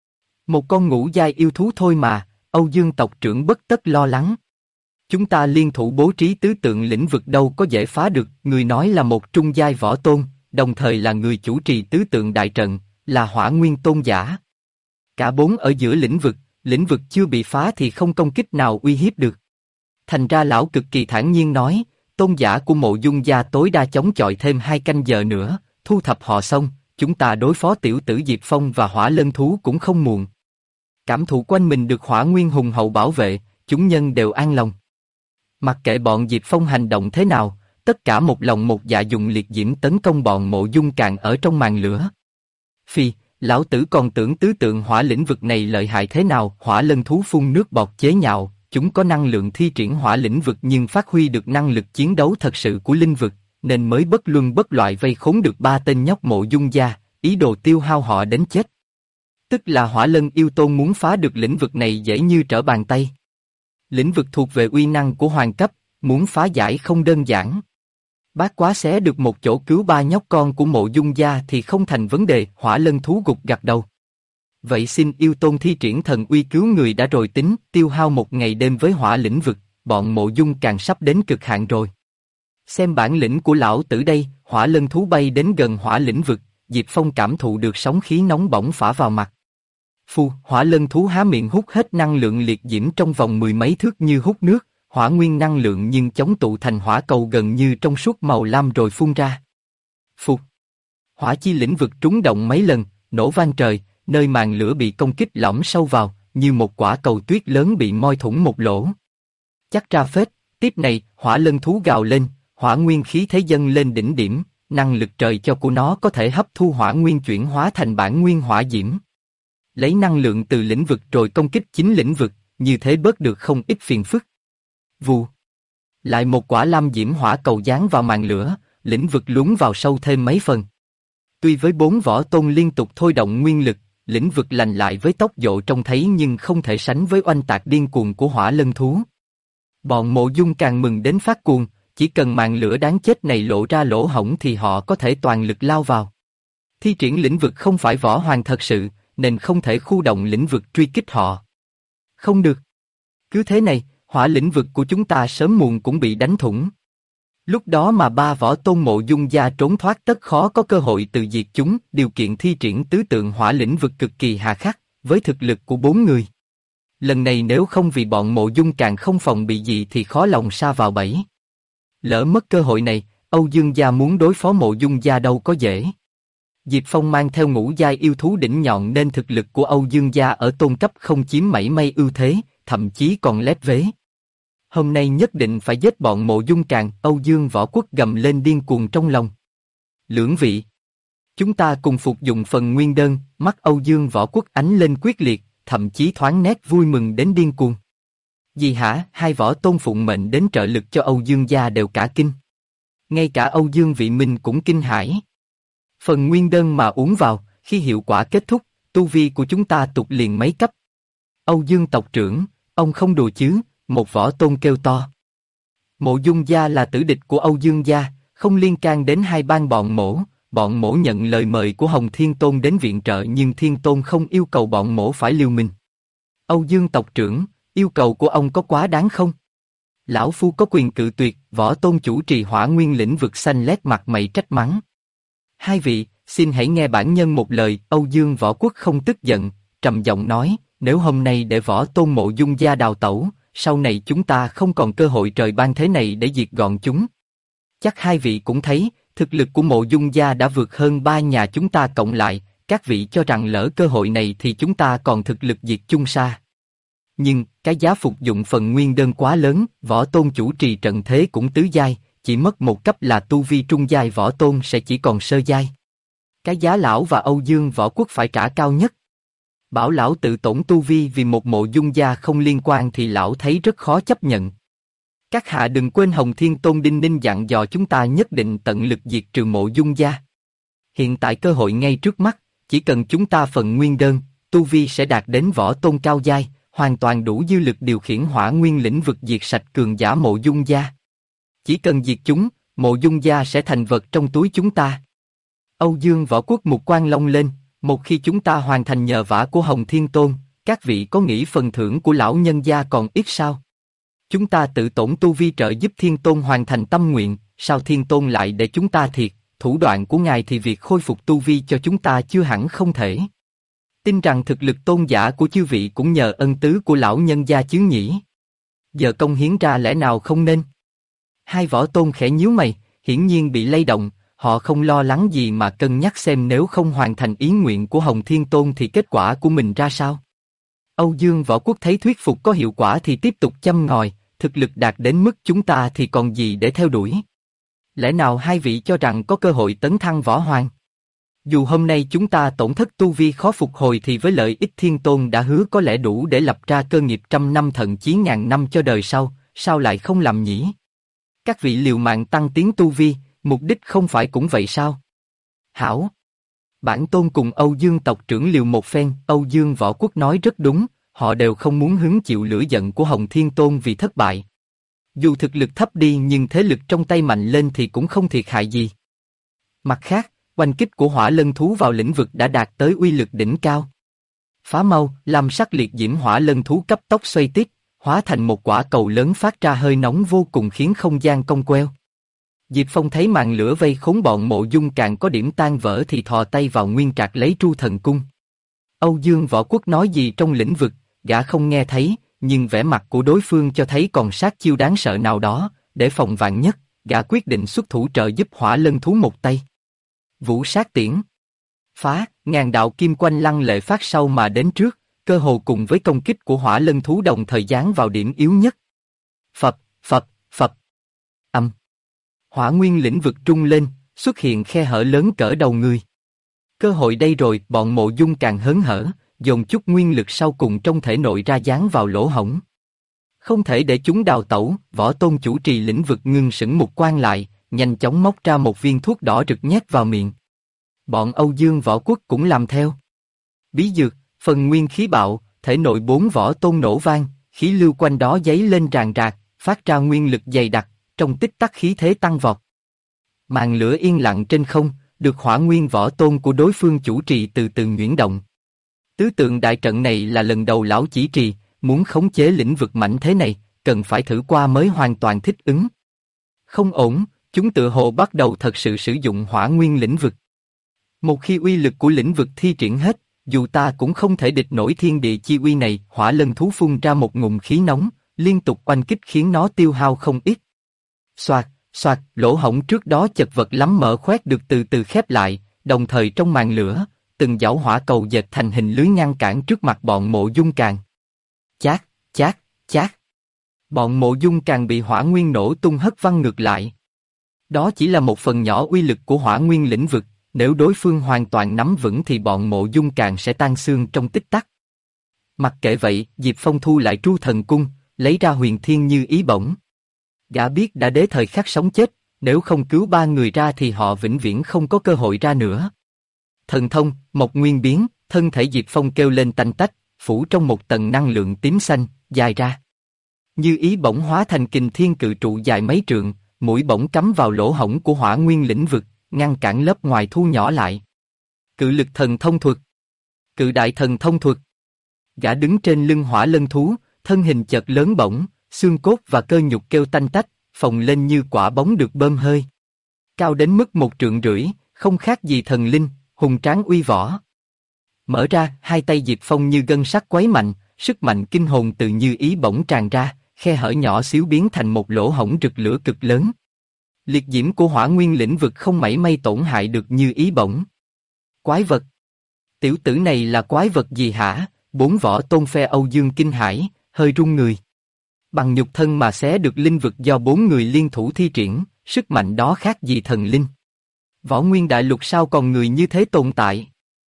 Speaker 1: Một con ngũ giai yêu thú thôi mà, Âu Dương tộc trưởng bất tất lo lắng. Chúng ta liên thủ bố trí tứ tượng lĩnh vực đâu có dễ phá được. Người nói là một trung giai võ tôn, đồng thời là người chủ trì tứ tượng đại trận, là hỏa nguyên tôn giả. Cả 4 ở giữa lĩnh vực chưa bị phá thì không công kích nào uy hiếp được. Thành ra lão cực kỳ thản nhiên nói, tôn giả của Mộ Dung gia tối đa chống chọi thêm 2 canh giờ nữa, thu thập họ xong, chúng ta đối phó tiểu tử Diệp Phong và hỏa lân thú cũng không muộn. Cảm thụ quanh mình được hỏa nguyên hùng hậu bảo vệ, chúng nhân đều an lòng. Mặc kệ bọn Diệp Phong hành động thế nào, tất cả một lòng một dạ dùng liệt diễm tấn công bọn Mộ Dung càng ở trong màn lửa. Phi, lão tử còn tưởng tứ tượng hỏa lĩnh vực này lợi hại thế nào. Hỏa lân thú phun nước bọt chế nhạo, chúng có năng lượng thi triển hỏa lĩnh vực nhưng phát huy được năng lực chiến đấu thật sự của linh vực, nên mới bất luân bất loại vây khốn được 3 tên nhóc Mộ Dung gia, ý đồ tiêu hao họ đến chết. Tức là hỏa lân yêu tôn muốn phá được lĩnh vực này dễ như trở bàn tay. Lĩnh vực thuộc về uy năng của hoàng cấp, muốn phá giải không đơn giản. Bác quá xé được một chỗ cứu 3 nhóc con của Mộ Dung gia thì không thành vấn đề. Hỏa lân thú gục gặt đầu. Vậy xin yêu tôn thi triển thần uy cứu người đã rồi tính. Tiêu hao một ngày đêm với hỏa lĩnh vực, bọn Mộ Dung càng sắp đến cực hạn rồi. Xem bản lĩnh của lão tử đây. Hỏa lân thú bay đến gần hỏa lĩnh vực, Diệp Phong cảm thụ được sóng khí nóng bỏng phả vào mặt. Hỏa lân thú há miệng hút hết năng lượng liệt diễm trong vòng 10 mấy thước như hút nước, hỏa nguyên năng lượng nhưng chống tụ thành hỏa cầu gần như trong suốt màu lam rồi phun ra. Hỏa chi lĩnh vực trúng động mấy lần, nổ vang trời, nơi màn lửa bị công kích lõm sâu vào, như một quả cầu tuyết lớn bị moi thủng một lỗ. Chắc ra phết, tiếp này, hỏa lân thú gào lên, hỏa nguyên khí thế dâng lên đỉnh điểm, năng lực trời cho của nó có thể hấp thu hỏa nguyên chuyển hóa thành bản nguyên hỏa diễm. Lấy năng lượng từ lĩnh vực rồi công kích chính lĩnh vực, như thế bớt được không ít phiền phức. Vù. Lại một quả lam diễm hỏa cầu giáng vào màn lửa, lĩnh vực lún vào sâu thêm mấy phần. Tuy với 4 võ tôn liên tục thôi động nguyên lực, lĩnh vực lành lại với tốc độ trông thấy nhưng không thể sánh với oanh tạc điên cuồng của hỏa lân thú. Bọn Mộ Dung càng mừng đến phát cuồng, chỉ cần màn lửa đáng chết này lộ ra lỗ hổng thì họ có thể toàn lực lao vào. Thi triển lĩnh vực không phải võ hoàng thật sự, nên không thể khu động lĩnh vực truy kích họ. Không được. Cứ thế này, hỏa lĩnh vực của chúng ta sớm muộn cũng bị đánh thủng. Lúc đó mà 3 võ tôn Mộ Dung gia trốn thoát tất khó có cơ hội từ diệt chúng, điều kiện thi triển tứ tượng hỏa lĩnh vực cực kỳ hà khắc, với thực lực của 4 người. Lần này nếu không vì bọn Mộ Dung càng không phòng bị gì thì khó lòng sa vào bẫy. Lỡ mất cơ hội này, Âu Dương gia muốn đối phó Mộ Dung gia đâu có dễ. Diệp Phong mang theo ngũ giai yêu thú đỉnh nhọn nên thực lực của Âu Dương gia ở tôn cấp không chiếm mảy may ưu thế, thậm chí còn lép vế. Hôm nay nhất định phải giết bọn Mộ Dung càng, Âu Dương Võ Quốc gầm lên điên cuồng trong lòng. Lưỡng vị, chúng ta cùng phục dụng phần nguyên đơn, mắt Âu Dương Võ Quốc ánh lên quyết liệt, thậm chí thoáng nét vui mừng đến điên cuồng. Gì hả? 2 võ tôn phụng mệnh đến trợ lực cho Âu Dương gia đều cả kinh. Ngay cả Âu Dương Vị Minh cũng kinh hãi. Phần nguyên đơn mà uống vào, khi hiệu quả kết thúc, tu vi của chúng ta tụt liền mấy cấp. Âu Dương tộc trưởng, ông không đùa chứ? Một võ tôn kêu to. Mộ Dung gia là tử địch của Âu Dương gia, không liên can đến hai bang bọn mổ nhận lời mời của Hồng Thiên Tôn đến viện trợ nhưng Thiên Tôn không yêu cầu bọn mổ phải liều mình. Âu Dương tộc trưởng, yêu cầu của ông có quá đáng không? Lão Phu có quyền cự tuyệt, võ tôn chủ trì hỏa nguyên lĩnh vực xanh lét mặt mày trách mắng. Hai vị, xin hãy nghe bản nhân một lời, Âu Dương Võ Quốc không tức giận, trầm giọng nói, nếu hôm nay để võ tôn Mộ Dung gia đào tẩu, sau này chúng ta không còn cơ hội trời ban thế này để diệt gọn chúng. Chắc hai vị cũng thấy, thực lực của Mộ Dung gia đã vượt hơn 3 nhà chúng ta cộng lại, các vị cho rằng lỡ cơ hội này thì chúng ta còn thực lực diệt chung sa. Nhưng, cái giá phục dụng phần nguyên đơn quá lớn, võ tôn chủ trì trận thế cũng tứ giai, chỉ mất một cấp là tu vi trung giai võ tôn sẽ chỉ còn sơ giai. Cái giá lão và Âu Dương Võ Quốc phải trả cao nhất. Bảo lão tự tổn tu vi vì một Mộ Dung gia không liên quan thì lão thấy rất khó chấp nhận. Các hạ đừng quên Hồng Thiên Tôn đinh ninh dặn dò chúng ta nhất định tận lực diệt trừ Mộ Dung gia. Hiện tại cơ hội ngay trước mắt, chỉ cần chúng ta phần nguyên đơn, tu vi sẽ đạt đến võ tôn cao giai, hoàn toàn đủ dư lực điều khiển hỏa nguyên lĩnh vực diệt sạch cường giả Mộ Dung gia. Chỉ cần diệt chúng, Mộ Dung gia sẽ thành vật trong túi chúng ta. Âu Dương Võ Quốc mục quan long lên, một khi chúng ta hoàn thành nhờ vả của Hồng Thiên Tôn, các vị có nghĩ phần thưởng của lão nhân gia còn ít sao? Chúng ta tự tổn tu vi trợ giúp Thiên Tôn hoàn thành tâm nguyện, sao Thiên Tôn lại để chúng ta thiệt? Thủ đoạn của ngài thì việc khôi phục tu vi cho chúng ta chưa hẳn không thể. Tin rằng thực lực tôn giả của chư vị cũng nhờ ân tứ của lão nhân gia chứ nhỉ? Giờ công hiến ra lẽ nào không nên? Hai võ tôn khẽ nhíu mày, hiển nhiên bị lay động, họ không lo lắng gì mà cân nhắc xem nếu không hoàn thành ý nguyện của Hồng Thiên Tôn thì kết quả của mình ra sao. Âu Dương Võ Quốc thấy thuyết phục có hiệu quả thì tiếp tục châm ngòi, thực lực đạt đến mức chúng ta thì còn gì để theo đuổi. Lẽ nào hai vị cho rằng có cơ hội tấn thăng võ hoàng? Dù hôm nay chúng ta tổn thất tu vi khó phục hồi thì với lợi ích Thiên Tôn đã hứa có lẽ đủ để lập ra cơ nghiệp 100 năm thậm chí ngàn năm cho đời sau, sao lại không làm nhỉ? Các vị liều mạng tăng tiến tu vi, mục đích không phải cũng vậy sao? Hảo! Bản tôn cùng Âu Dương tộc trưởng liều một phen, Âu Dương Võ Quốc nói rất đúng, họ đều không muốn hứng chịu lửa giận của Hồng Thiên Tôn vì thất bại. Dù thực lực thấp đi nhưng thế lực trong tay mạnh lên thì cũng không thiệt hại gì. Mặt khác, oanh kích của hỏa lân thú vào lĩnh vực đã đạt tới uy lực đỉnh cao. Phá mau, làm sắc liệt diễm hỏa lân thú cấp tốc xoay tiếp, hóa thành một quả cầu lớn phát ra hơi nóng vô cùng khiến không gian cong queo. Diệp Phong thấy màn lửa vây khốn bọn Mộ Dung càng có điểm tan vỡ thì thò tay vào nguyên trạc lấy Tru Thần Cung. Âu Dương Võ Quốc nói gì trong lĩnh vực, gã không nghe thấy, nhưng vẻ mặt của đối phương cho thấy còn sát chiêu đáng sợ nào đó, để phòng vạn nhất, gã quyết định xuất thủ trợ giúp hỏa lân thú một tay. Vũ sát tiễn. Phá, ngàn đạo kim quanh lăng lệ phát sau mà đến trước, cơ hồ cùng với công kích của hỏa lân thú đồng thời giáng vào điểm yếu nhất. Phập, phập, phập. Âm. Hỏa nguyên lĩnh vực trung lên, xuất hiện khe hở lớn cỡ đầu người. Cơ hội đây rồi, bọn Mộ Dung càng hớn hở, dồn chút nguyên lực sau cùng trong thể nội ra giáng vào lỗ hổng. Không thể để chúng đào tẩu, võ tôn chủ trì lĩnh vực ngưng sững mục quan lại, nhanh chóng móc ra một viên thuốc đỏ rực nhét vào miệng. Bọn Âu Dương Võ Quốc cũng làm theo. Bí dược, phần nguyên khí bạo, thể nội 4 võ tôn nổ vang, khí lưu quanh đó dấy lên ràng rạc, phát ra nguyên lực dày đặc, trong tích tắc khí thế tăng vọt. Màn lửa yên lặng trên không, được hỏa nguyên võ tôn của đối phương chủ trì từ từ nhuyễn động. Tứ tượng đại trận này là lần đầu lão chỉ trì, muốn khống chế lĩnh vực mạnh thế này, cần phải thử qua mới hoàn toàn thích ứng. Không ổn, chúng tựa hồ bắt đầu thật sự sử dụng hỏa nguyên lĩnh vực. Một khi uy lực của lĩnh vực thi triển hết, dù ta cũng không thể địch nổi thiên địa chi uy này. Hỏa lân thú phun ra một ngụm khí nóng, liên tục oanh kích khiến nó tiêu hao không ít. Xoạt, xoạt, lỗ hổng trước đó chật vật lắm mở khoét được từ từ khép lại, đồng thời trong màn lửa, từng giảo hỏa cầu dệt thành hình lưới ngăn cản trước mặt bọn Mộ Dung Càn. Chát, chát, chát. Bọn Mộ Dung Càn bị hỏa nguyên nổ tung hất văng ngược lại. Đó chỉ là một phần nhỏ uy lực của hỏa nguyên lĩnh vực, nếu đối phương hoàn toàn nắm vững thì bọn Mộ Dung Càn sẽ tan xương trong tích tắc. Mặc kệ vậy, Diệp Phong thu lại Tru Thần Cung, lấy ra Huyền Thiên Như Ý bổng. Gã biết đã đến thời khắc sống chết, nếu không cứu 3 người ra thì họ vĩnh viễn không có cơ hội ra nữa. Thần thông, Mộc Nguyên biến, thân thể Diệp Phong kêu lên tanh tách, phủ trong một tầng năng lượng tím xanh, dài ra. Như Ý bổng hóa thành kình thiên cự trụ dài mấy trượng, mũi bổng cắm vào lỗ hổng của hỏa nguyên lĩnh vực, ngăn cản lớp ngoài thu nhỏ lại. Cự lực thần thông thuật. Cự đại thần thông thuật. Gã đứng trên lưng hỏa lân thú, thân hình chợt lớn bổng, xương cốt và cơ nhục kêu tanh tách, phồng lên như quả bóng được bơm hơi. Cao đến mức 1,5 trượng, không khác gì thần linh, hùng tráng uy võ. Mở ra, hai tay Diệp Phong như gân sắt quấy mạnh, sức mạnh kinh hồn từ Như Ý bổng tràn ra, khe hở nhỏ xíu biến thành một lỗ hổng rực lửa cực lớn. Liệt diễm của hỏa nguyên lĩnh vực không mảy may tổn hại được Như Ý bổng. Quái vật! Tiểu tử này là quái vật gì hả? 4 võ tôn phe Âu Dương kinh hãi, hơi run người. Bằng nhục thân mà xé được linh vực do 4 người liên thủ thi triển, sức mạnh đó khác gì thần linh. Võ nguyên đại lục sao còn người như thế tồn tại?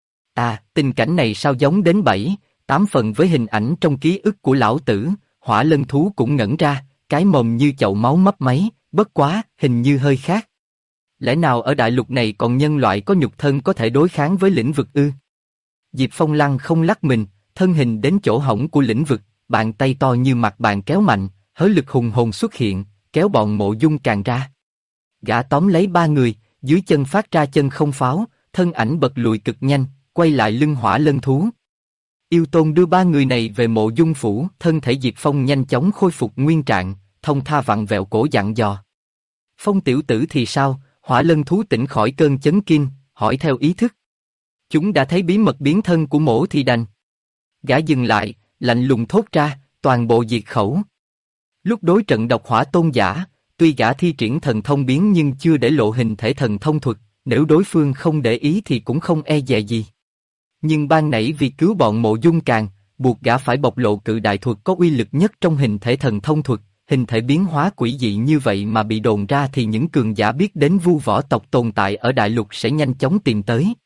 Speaker 1: À, tình cảnh này sao giống đến 7-8 phần với hình ảnh trong ký ức của lão tử. Hỏa lân thú cũng ngẩn ra, cái mồm như chậu máu mấp máy, bất quá, hình như hơi khác. Lẽ nào ở đại lục này còn nhân loại có nhục thân có thể đối kháng với lĩnh vực ư? Diệp Phong lăng không lắc mình, thân hình đến chỗ hổng của lĩnh vực, bàn tay to như mặt bàn kéo mạnh, hới lực hùng hồn xuất hiện, kéo bọn Mộ Dung Càn ra. Gã tóm lấy 3 người, dưới chân phát ra chân không pháo, thân ảnh bật lùi cực nhanh, quay lại lưng hỏa lân thú. Yêu Tôn đưa 3 người này về Mộ Dung phủ, thân thể Diệp Phong nhanh chóng khôi phục nguyên trạng, thông tha vặn vẹo cổ dặn dò. Phong tiểu tử thì sao? Hỏa lân thú tỉnh khỏi cơn chấn kinh, hỏi theo ý thức. Chúng đã thấy bí mật biến thân của mổ thì đành. Gã dừng lại, lạnh lùng thốt ra, toàn bộ diệt khẩu. Lúc đối trận độc hỏa tôn giả, tuy gã thi triển thần thông biến nhưng chưa để lộ hình thể thần thông thuật, nếu đối phương không để ý thì cũng không e dè gì. Nhưng ban nãy vì cứu bọn Mộ Dung Càn, buộc gã phải bộc lộ cự đại thuật có uy lực nhất trong hình thể thần thông thuật, hình thể biến hóa quỷ dị như vậy mà bị đồn ra thì những cường giả biết đến vu võ tộc tồn tại ở đại lục sẽ nhanh chóng tìm tới.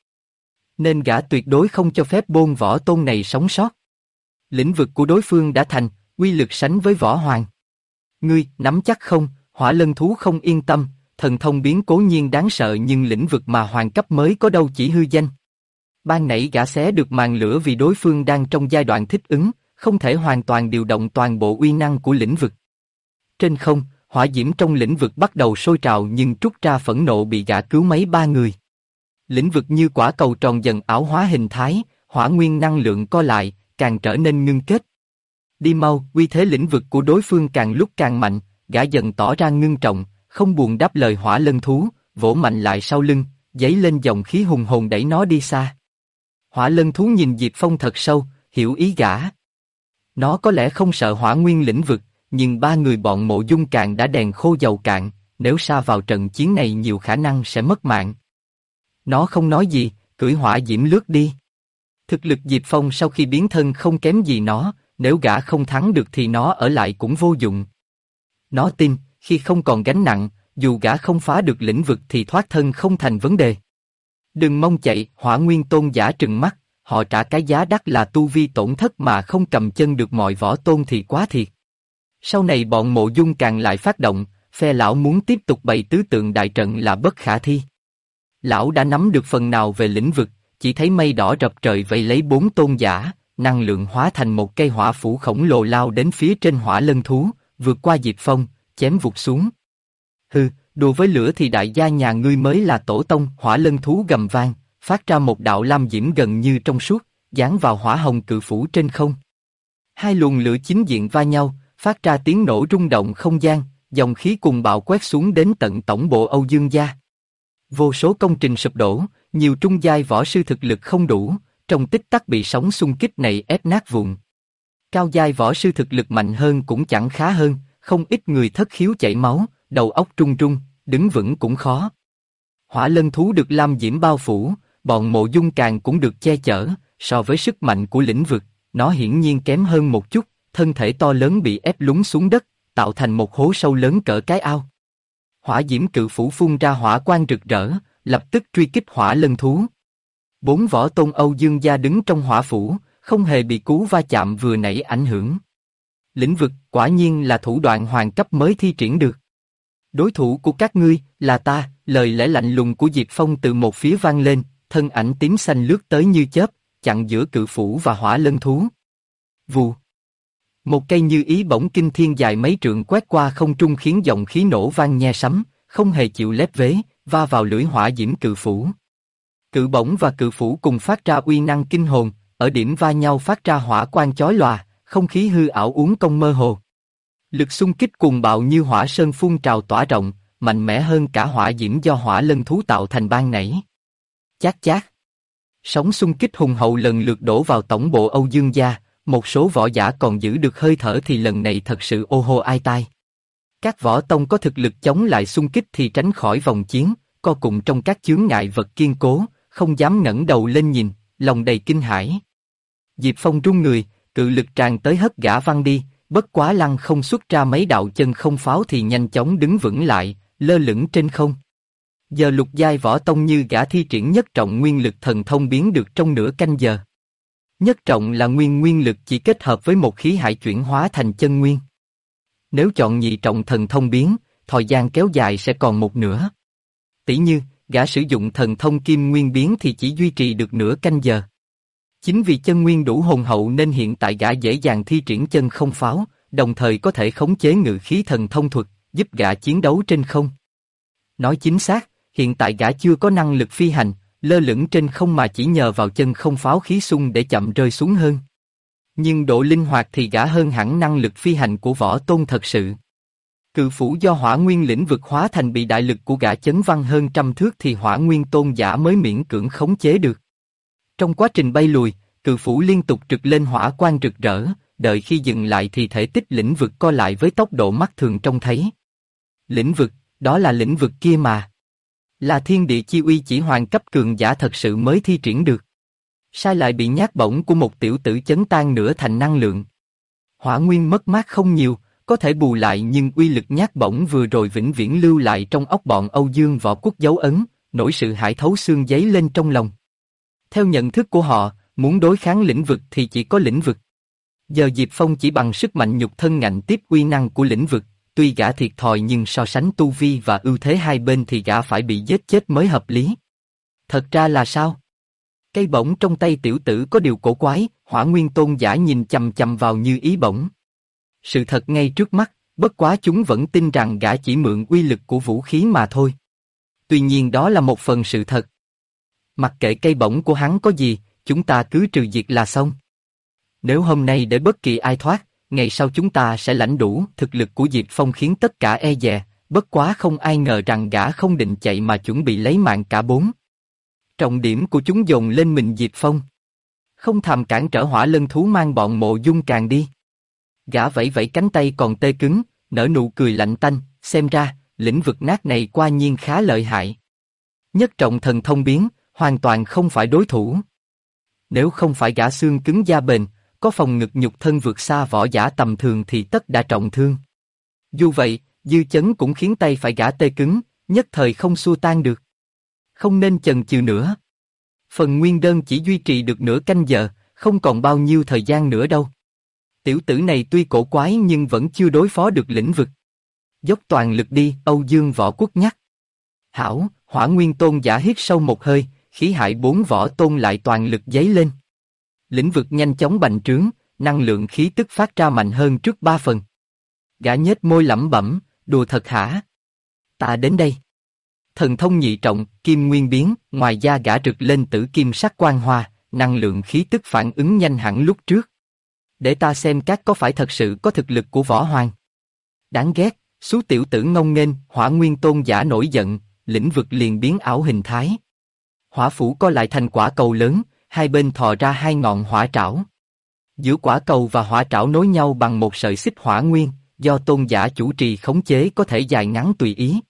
Speaker 1: Nên gã tuyệt đối không cho phép bôn võ tôn này sống sót. Lĩnh vực của đối phương đã thành, uy lực sánh với võ hoàng. Ngươi, nắm chắc không? Hỏa lân thú không yên tâm, thần thông biến cố nhiên đáng sợ nhưng lĩnh vực mà hoàng cấp mới có đâu chỉ hư danh. Ban nãy gã xé được màn lửa vì đối phương đang trong giai đoạn thích ứng, không thể hoàn toàn điều động toàn bộ uy năng của lĩnh vực. Trên không, hỏa diễm trong lĩnh vực bắt đầu sôi trào nhưng trút ra phẫn nộ bị gã cứu mấy 3 người. Lĩnh vực như quả cầu tròn dần ảo hóa hình thái, hỏa nguyên năng lượng co lại, càng trở nên ngưng kết. Đi mau, uy thế lĩnh vực của đối phương càng lúc càng mạnh, gã dần tỏ ra ngưng trọng, không buồn đáp lời hỏa lân thú, vỗ mạnh lại sau lưng, dấy lên dòng khí hùng hồn đẩy nó đi xa. Hỏa lân thú nhìn Diệp Phong thật sâu, hiểu ý gã. Nó có lẽ không sợ hỏa nguyên lĩnh vực, nhưng 3 người bọn Mộ Dung Càn đã đèn khô dầu cạn, nếu sa vào trận chiến này nhiều khả năng sẽ mất mạng. Nó không nói gì, cưỡi hỏa diễm lướt đi. Thực lực Diệp Phong sau khi biến thân không kém gì nó, nếu gã không thắng được thì nó ở lại cũng vô dụng. Nó tin, khi không còn gánh nặng, dù gã không phá được lĩnh vực thì thoát thân không thành vấn đề. Đừng mong chạy, Hỏa Nguyên tôn giả trừng mắt, họ trả cái giá đắt là tu vi tổn thất mà không cầm chân được mọi võ tôn thì quá thiệt. Sau này bọn Mộ Dung càng lại phát động, phe lão muốn tiếp tục bày tứ tượng đại trận là bất khả thi. Lão đã nắm được phần nào về lĩnh vực, chỉ thấy mây đỏ rập trời vây lấy 4 tôn giả, năng lượng hóa thành một cây hỏa phủ khổng lồ lao đến phía trên hỏa lân thú, vượt qua Diệp Phong, chém vụt xuống. Hừ, đùa với lửa thì đại gia nhà ngươi mới là tổ tông. Hỏa lân thú gầm vang, phát ra một đạo lam diễm gần như trong suốt, dán vào hỏa hồng cự phủ trên không. Hai luồng lửa chính diện va nhau, phát ra tiếng nổ rung động không gian, dòng khí cùng bạo quét xuống đến tận tổng bộ Âu Dương gia. Vô số công trình sụp đổ, nhiều trung giai võ sư thực lực không đủ, trong tích tắc bị sóng xung kích này ép nát vụn. Cao giai võ sư thực lực mạnh hơn cũng chẳng khá hơn, không ít người thất khiếu chảy máu, đầu óc trung trung, đứng vững cũng khó. Hỏa lân thú được lam diễm bao phủ, bọn Mộ Dung càng cũng được che chở, so với sức mạnh của lĩnh vực, nó hiển nhiên kém hơn một chút, thân thể to lớn bị ép lún xuống đất, tạo thành một hố sâu lớn cỡ cái ao. Hỏa diễm cự phủ phun ra hỏa quang rực rỡ, lập tức truy kích hỏa lân thú. 4 võ tôn Âu Dương gia đứng trong hỏa phủ, không hề bị cú va chạm vừa nãy ảnh hưởng. Lĩnh vực quả nhiên là thủ đoạn hoàng cấp mới thi triển được. Đối thủ của các ngươi là ta. Lời lẽ lạnh lùng của Diệp Phong từ một phía vang lên, thân ảnh tím xanh lướt tới như chớp, chặn giữa cự phủ và hỏa lân thú. Vù. Một cây như ý bổng kinh thiên dài mấy trượng quét qua không trung khiến dòng khí nổ vang nghe sấm, không hề chịu lép vế, va vào lưỡi hỏa diễm cự phủ. Cự bổng và cự phủ cùng phát ra uy năng kinh hồn, ở điểm va nhau phát ra hỏa quang chói lòa, không khí hư ảo uốn cong mơ hồ. Lực xung kích cuồng bạo như hỏa sơn phun trào tỏa rộng, mạnh mẽ hơn cả hỏa diễm do hỏa lân thú tạo thành ban nãy. Chát chát. Sóng xung kích hùng hậu lần lượt đổ vào tổng bộ Âu Dương gia, một số võ giả còn giữ được hơi thở thì lần này thật sự ô hô ai tai. Các võ tông có thực lực chống lại xung kích thì tránh khỏi vòng chiến, co cụm trong các chướng ngại vật kiên cố, không dám ngẩng đầu lên nhìn, lòng đầy kinh hãi. Diệp Phong run người, cự lực tràn tới hất gã văng đi, bất quá lăng không xuất ra mấy đạo chân không pháo thì nhanh chóng đứng vững lại, lơ lửng trên không. Giờ lục giai võ tông như gã thi triển nhất trọng nguyên lực thần thông biến được trong nửa canh giờ. Nhất trọng là nguyên lực chỉ kết hợp với một khí hải chuyển hóa thành chân nguyên. Nếu chọn nhị trọng thần thông biến, thời gian kéo dài sẽ còn một nửa. Tỷ như, gã sử dụng thần thông kim nguyên biến thì chỉ duy trì được nửa canh giờ. Chính vì chân nguyên đủ hùng hậu nên hiện tại gã dễ dàng thi triển chân không pháo, đồng thời có thể khống chế ngự khí thần thông thuật, giúp gã chiến đấu trên không. Nói chính xác, hiện tại gã chưa có năng lực phi hành, lơ lửng trên không mà chỉ nhờ vào chân không pháo khí xung để chậm rơi xuống hơn. Nhưng độ linh hoạt thì gã hơn hẳn năng lực phi hành của võ tôn thật sự. Cự phủ do hỏa nguyên lĩnh vực hóa thành bị đại lực của gã chấn văng hơn trăm thước thì hỏa nguyên tôn giả mới miễn cưỡng khống chế được. Trong quá trình bay lùi, cự phủ liên tục trực lên hỏa quang rực rỡ, đợi khi dừng lại thì thể tích lĩnh vực co lại với tốc độ mắt thường trông thấy. Lĩnh vực, đó là lĩnh vực kia mà. Là thiên địa chi uy chỉ hoàng cấp cường giả thật sự mới thi triển được. Sai lại bị nhát bổng của một tiểu tử chấn tan nửa thành năng lượng. Hỏa nguyên mất mát không nhiều, có thể bù lại nhưng uy lực nhát bổng vừa rồi vĩnh viễn lưu lại trong óc bọn Âu Dương võ quốc dấu ấn, nỗi sự hãi thấu xương dấy lên trong lòng. Theo nhận thức của họ, muốn đối kháng lĩnh vực thì chỉ có lĩnh vực. Giờ Diệp Phong chỉ bằng sức mạnh nhục thân ngạnh tiếp uy năng của lĩnh vực, tuy gã thiệt thòi nhưng so sánh tu vi và ưu thế hai bên thì gã phải bị giết chết mới hợp lý. Thật ra là sao? Cây bổng trong tay tiểu tử có điều cổ quái, hỏa nguyên tôn giả nhìn chằm chằm vào như ý bổng. Sự thật ngay trước mắt, bất quá chúng vẫn tin rằng gã chỉ mượn uy lực của vũ khí mà thôi. Tuy nhiên đó là một phần sự thật. Mặc kệ cây bổng của hắn có gì, chúng ta cứ trừ diệt là xong. Nếu hôm nay để bất kỳ ai thoát, ngày sau chúng ta sẽ lãnh đủ. Thực lực của Diệp Phong khiến tất cả e dè, bất quá không ai ngờ rằng gã không định chạy mà chuẩn bị lấy mạng cả bốn. Trọng điểm của chúng dồn lên mình Diệp Phong. Không thèm cản trở hỏa lân thú mang bọn Mộ Dung Càng đi. Gã vẫy vẫy cánh tay còn tê cứng, nở nụ cười lạnh tanh, xem ra, lĩnh vực nát này quả nhiên khá lợi hại. Nhất trọng thần thông biến, hoàn toàn không phải đối thủ. Nếu không phải gã xương cứng da bền, có phòng ngực nhục thân vượt xa võ giả tầm thường thì tất đã trọng thương. Dù vậy, dư chấn cũng khiến tay phải gã tê cứng, nhất thời không xua tan được. Không nên chần chừ nữa. Phần nguyên đơn chỉ duy trì được nửa canh giờ, không còn bao nhiêu thời gian nữa đâu. Tiểu tử này tuy cổ quái nhưng vẫn chưa đối phó được lĩnh vực. Dốc toàn lực đi, Âu Dương Võ Quốc nhắc. Hảo, Hỏa Nguyên Tôn giả hít sâu một hơi, khí hải 4 võ tôn lại toàn lực dấy lên. Lĩnh vực nhanh chóng bành trướng, năng lượng khí tức phát ra mạnh hơn trước 3 phần. Gã nhếch môi lẩm bẩm, đùa thật hả? Ta đến đây. Thần thông nhị trọng, kim nguyên biến, ngoài da gã rực lên tử kim sắc quang hoa, năng lượng khí tức phản ứng nhanh hẳn lúc trước. Để ta xem các có phải thật sự có thực lực của võ hoàng. Đáng ghét, số tiểu tử ngông nghênh, Hỏa Nguyên Tôn giả nổi giận, lĩnh vực liền biến ảo hình thái. Hỏa phủ co lại thành quả cầu lớn, hai bên thò ra 2 ngọn hỏa trảo. Giữa quả cầu và hỏa trảo nối nhau bằng một sợi xích hỏa nguyên, do tôn giả chủ trì khống chế có thể dài ngắn tùy ý.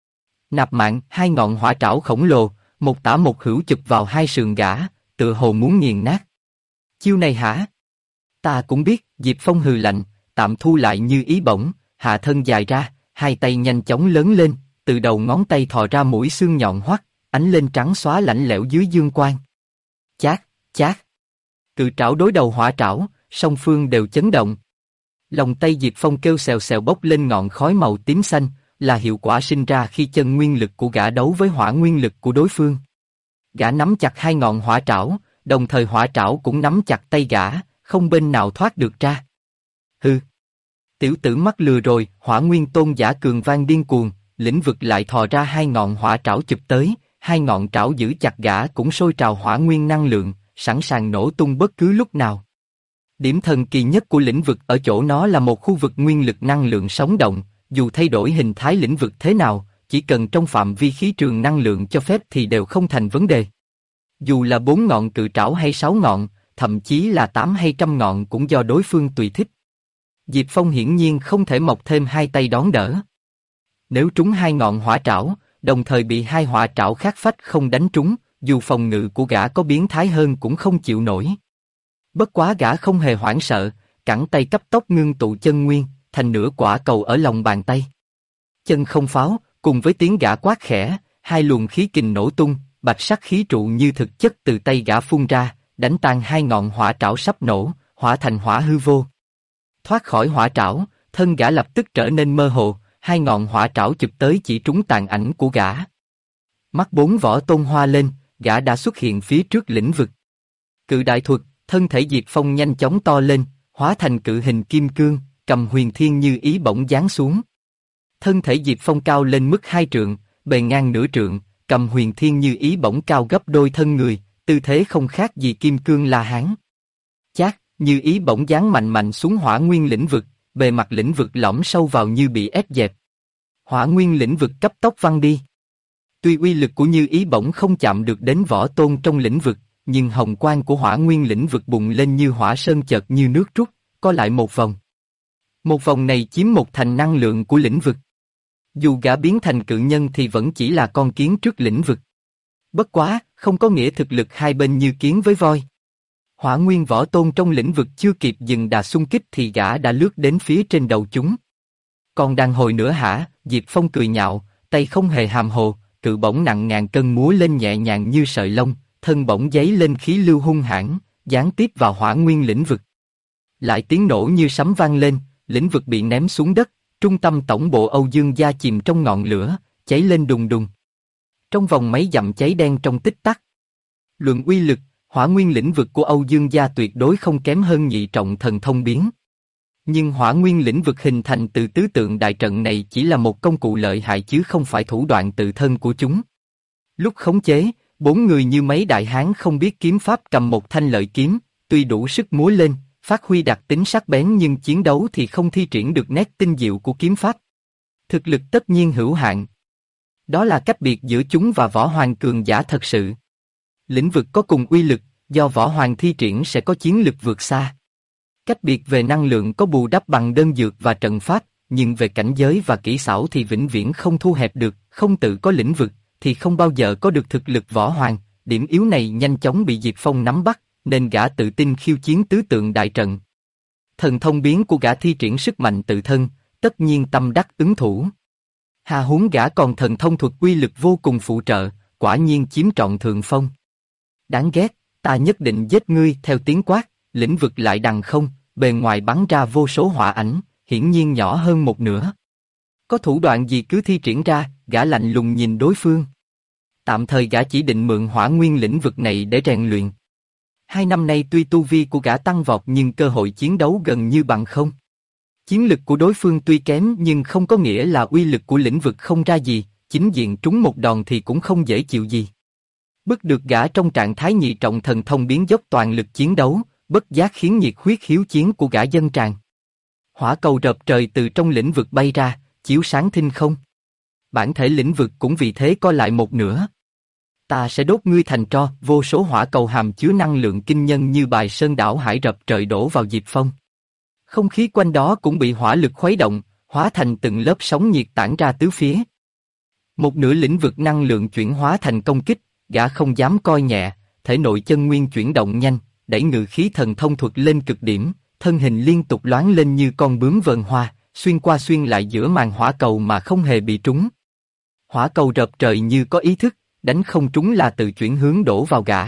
Speaker 1: Nạp mạng, 2 ngọn hỏa trảo khổng lồ, một tả một hữu chụp vào 2 sườn gã, tựa hồ muốn nghiền nát. Chiêu này hả? Ta cũng biết, Diệp Phong hừ lạnh, tạm thu lại như ý bổng, hạ thân dài ra, 2 tay nhanh chóng lớn lên, từ đầu ngón tay thò ra mũi xương nhọn hoắt, ánh lên trắng xóa lạnh lẽo dưới dương quang. Chát, chát. Cự trảo đối đầu hỏa trảo, song phương đều chấn động. Lòng tay Diệp Phong kêu xèo xèo bốc lên ngọn khói màu tím xanh, là hiệu quả sinh ra khi chân nguyên lực của gã đấu với hỏa nguyên lực của đối phương. Gã nắm chặt 2 ngọn hỏa trảo, đồng thời hỏa trảo cũng nắm chặt tay gã, không bên nào thoát được ra. Hừ. Tiểu tử mắc lừa rồi, Hỏa Nguyên Tôn giả cường vang điên cuồng, lĩnh vực lại thò ra 2 ngọn hỏa trảo chụp tới, 2 ngọn trảo giữ chặt gã cũng sôi trào hỏa nguyên năng lượng, sẵn sàng nổ tung bất cứ lúc nào. Điểm thần kỳ nhất của lĩnh vực ở chỗ nó là một khu vực nguyên lực năng lượng sống động, dù thay đổi hình thái lĩnh vực thế nào, chỉ cần trong phạm vi khí trường năng lượng cho phép thì đều không thành vấn đề. Dù là 4 ngọn cự trảo hay 6 ngọn, thậm chí là 8 hay 100 ngọn cũng do đối phương tùy thích. Diệp Phong hiển nhiên không thể mọc thêm 2 tay đón đỡ. Nếu trúng 2 ngọn hỏa trảo, đồng thời bị 2 hỏa trảo khác phách không đánh trúng, dù phòng ngự của gã có biến thái hơn cũng không chịu nổi. Bất quá gã không hề hoảng sợ, cẳng tay cấp tốc ngưng tụ chân nguyên, thành nửa quả cầu ở lòng bàn tay. Chân không pháo, cùng với tiếng gã quát khẽ, 2 luồng khí kình nổ tung, bạch sắc khí trụ như thực chất từ tay gã phun ra, đánh tan 2 ngọn hỏa trảo sắp nổ, hóa thành hỏa hư vô. Thoát khỏi hỏa trảo, thân gã lập tức trở nên mơ hồ, 2 ngọn hỏa trảo chụp tới chỉ trúng tàn ảnh của gã. Mắt 4 võ tôn hoa lên, gã đã xuất hiện phía trước lĩnh vực. Cự đại thuật, thân thể Diệp Phong nhanh chóng to lên, hóa thành cự hình kim cương, cầm huyền thiên như ý bổng giáng xuống. Thân thể Diệp Phong cao lên mức 2 trượng, bề ngang nửa trượng, cầm huyền thiên như ý bổng cao gấp đôi thân người, tư thế không khác gì kim cương La Hán. Chát, như ý bổng giáng mạnh mạnh xuống hỏa nguyên lĩnh vực, bề mặt lĩnh vực lõm sâu vào như bị ép dẹp. Hỏa nguyên lĩnh vực cấp tốc văng đi. Tuy uy lực của như ý bổng không chạm được đến võ tôn trong lĩnh vực, nhưng hồng quang của hỏa nguyên lĩnh vực bùng lên như hỏa sơn chợt như nước trút, co lại một vòng. Một vòng này chiếm 1/10 năng lượng của lĩnh vực. Dù gã biến thành cự nhân thì vẫn chỉ là con kiến trước lĩnh vực. Bất quá, không có nghĩa thực lực hai bên như kiến với voi. Hỏa nguyên võ tôn trong lĩnh vực chưa kịp dừng đà xung kích thì gã đã lướt đến phía trên đầu chúng. Còn đang hồi nữa hả? Diệp Phong cười nhạo, tay không hề hàm hồ, cự bổng nặng ngàn cân múa lên nhẹ nhàng như sợi lông, thân bổng giấy lên khí lưu hung hãn, giáng tiếp vào hỏa nguyên lĩnh vực. Lại tiếng nổ như sấm vang lên, lĩnh vực bị ném xuống đất, trung tâm tổng bộ Âu Dương gia chìm trong ngọn lửa, cháy lên đùng đùng. Trong vòng mấy dặm cháy đen trong tích tắc. Luận uy lực, hỏa nguyên lĩnh vực của Âu Dương gia tuyệt đối không kém hơn nhị trọng thần thông biến. Nhưng hỏa nguyên lĩnh vực hình thành từ tứ tượng đại trận này chỉ là một công cụ lợi hại chứ không phải thủ đoạn tự thân của chúng. Lúc khống chế, 4 người như mấy đại hán không biết kiếm pháp cầm một thanh lợi kiếm, tuy đủ sức múa lên, phát huy đặc tính sắc bén nhưng chiến đấu thì không thi triển được nét tinh diệu của kiếm pháp. Thực lực tất nhiên hữu hạn. Đó là cách biệt giữa chúng và võ hoàng cường giả thật sự. Lĩnh vực có cùng uy lực, do võ hoàng thi triển sẽ có chiến lực vượt xa. Cách biệt về năng lượng có bù đắp bằng đơn dược và trận pháp, nhưng về cảnh giới và kỹ xảo thì vĩnh viễn không thu hẹp được, không tự có lĩnh vực, thì không bao giờ có được thực lực võ hoàng. Điểm yếu này nhanh chóng bị Diệp Phong nắm bắt, nên gã tự tin khiêu chiến tứ tượng đại trận. Thần thông biến của gã thi triển sức mạnh tự thân, tất nhiên tâm đắc ứng thủ. Hà huống gã còn thần thông thuật uy lực vô cùng phụ trợ, quả nhiên chiếm trọn thượng phong. Đáng ghét, ta nhất định giết ngươi theo tiếng quát, lĩnh vực lại đằng không, bề ngoài bắn ra vô số hỏa ảnh, hiển nhiên nhỏ hơn một nửa. Có thủ đoạn gì cứ thi triển ra, gã lạnh lùng nhìn đối phương. Tạm thời gã chỉ định mượn hỏa nguyên lĩnh vực này để rèn luyện. 2 năm nay tuy tu vi của gã tăng vọt nhưng cơ hội chiến đấu gần như bằng không. Chiến lực của đối phương tuy kém nhưng không có nghĩa là uy lực của lĩnh vực không ra gì, chính diện trúng một đòn thì cũng không dễ chịu gì. Bức được gã trong trạng thái nhị trọng thần thông biến dốc toàn lực chiến đấu, bất giác khiến nhiệt huyết hiếu chiến của gã dâng tràn. Hỏa cầu rợp trời từ trong lĩnh vực bay ra, chiếu sáng thinh không. Bản thể lĩnh vực cũng vì thế co lại một nửa. Ta sẽ đốt ngươi thành tro, vô số hỏa cầu hàm chứa năng lượng kinh nhân như bài sơn đảo hải rập trời đổ vào Diệp Phong. Không khí quanh đó cũng bị hỏa lực khuấy động, hóa thành từng lớp sóng nhiệt tản ra tứ phía. Một nửa lĩnh vực năng lượng chuyển hóa thành công kích, gã không dám coi nhẹ, thể nội chân nguyên chuyển động nhanh, đẩy ngự khí thần thông thuật lên cực điểm, thân hình liên tục loáng lên như con bướm vờn hoa, xuyên qua xuyên lại giữa màn hỏa cầu mà không hề bị trúng. Hỏa cầu rợp trời như có ý thức, đánh không trúng là tự chuyển hướng đổ vào gã.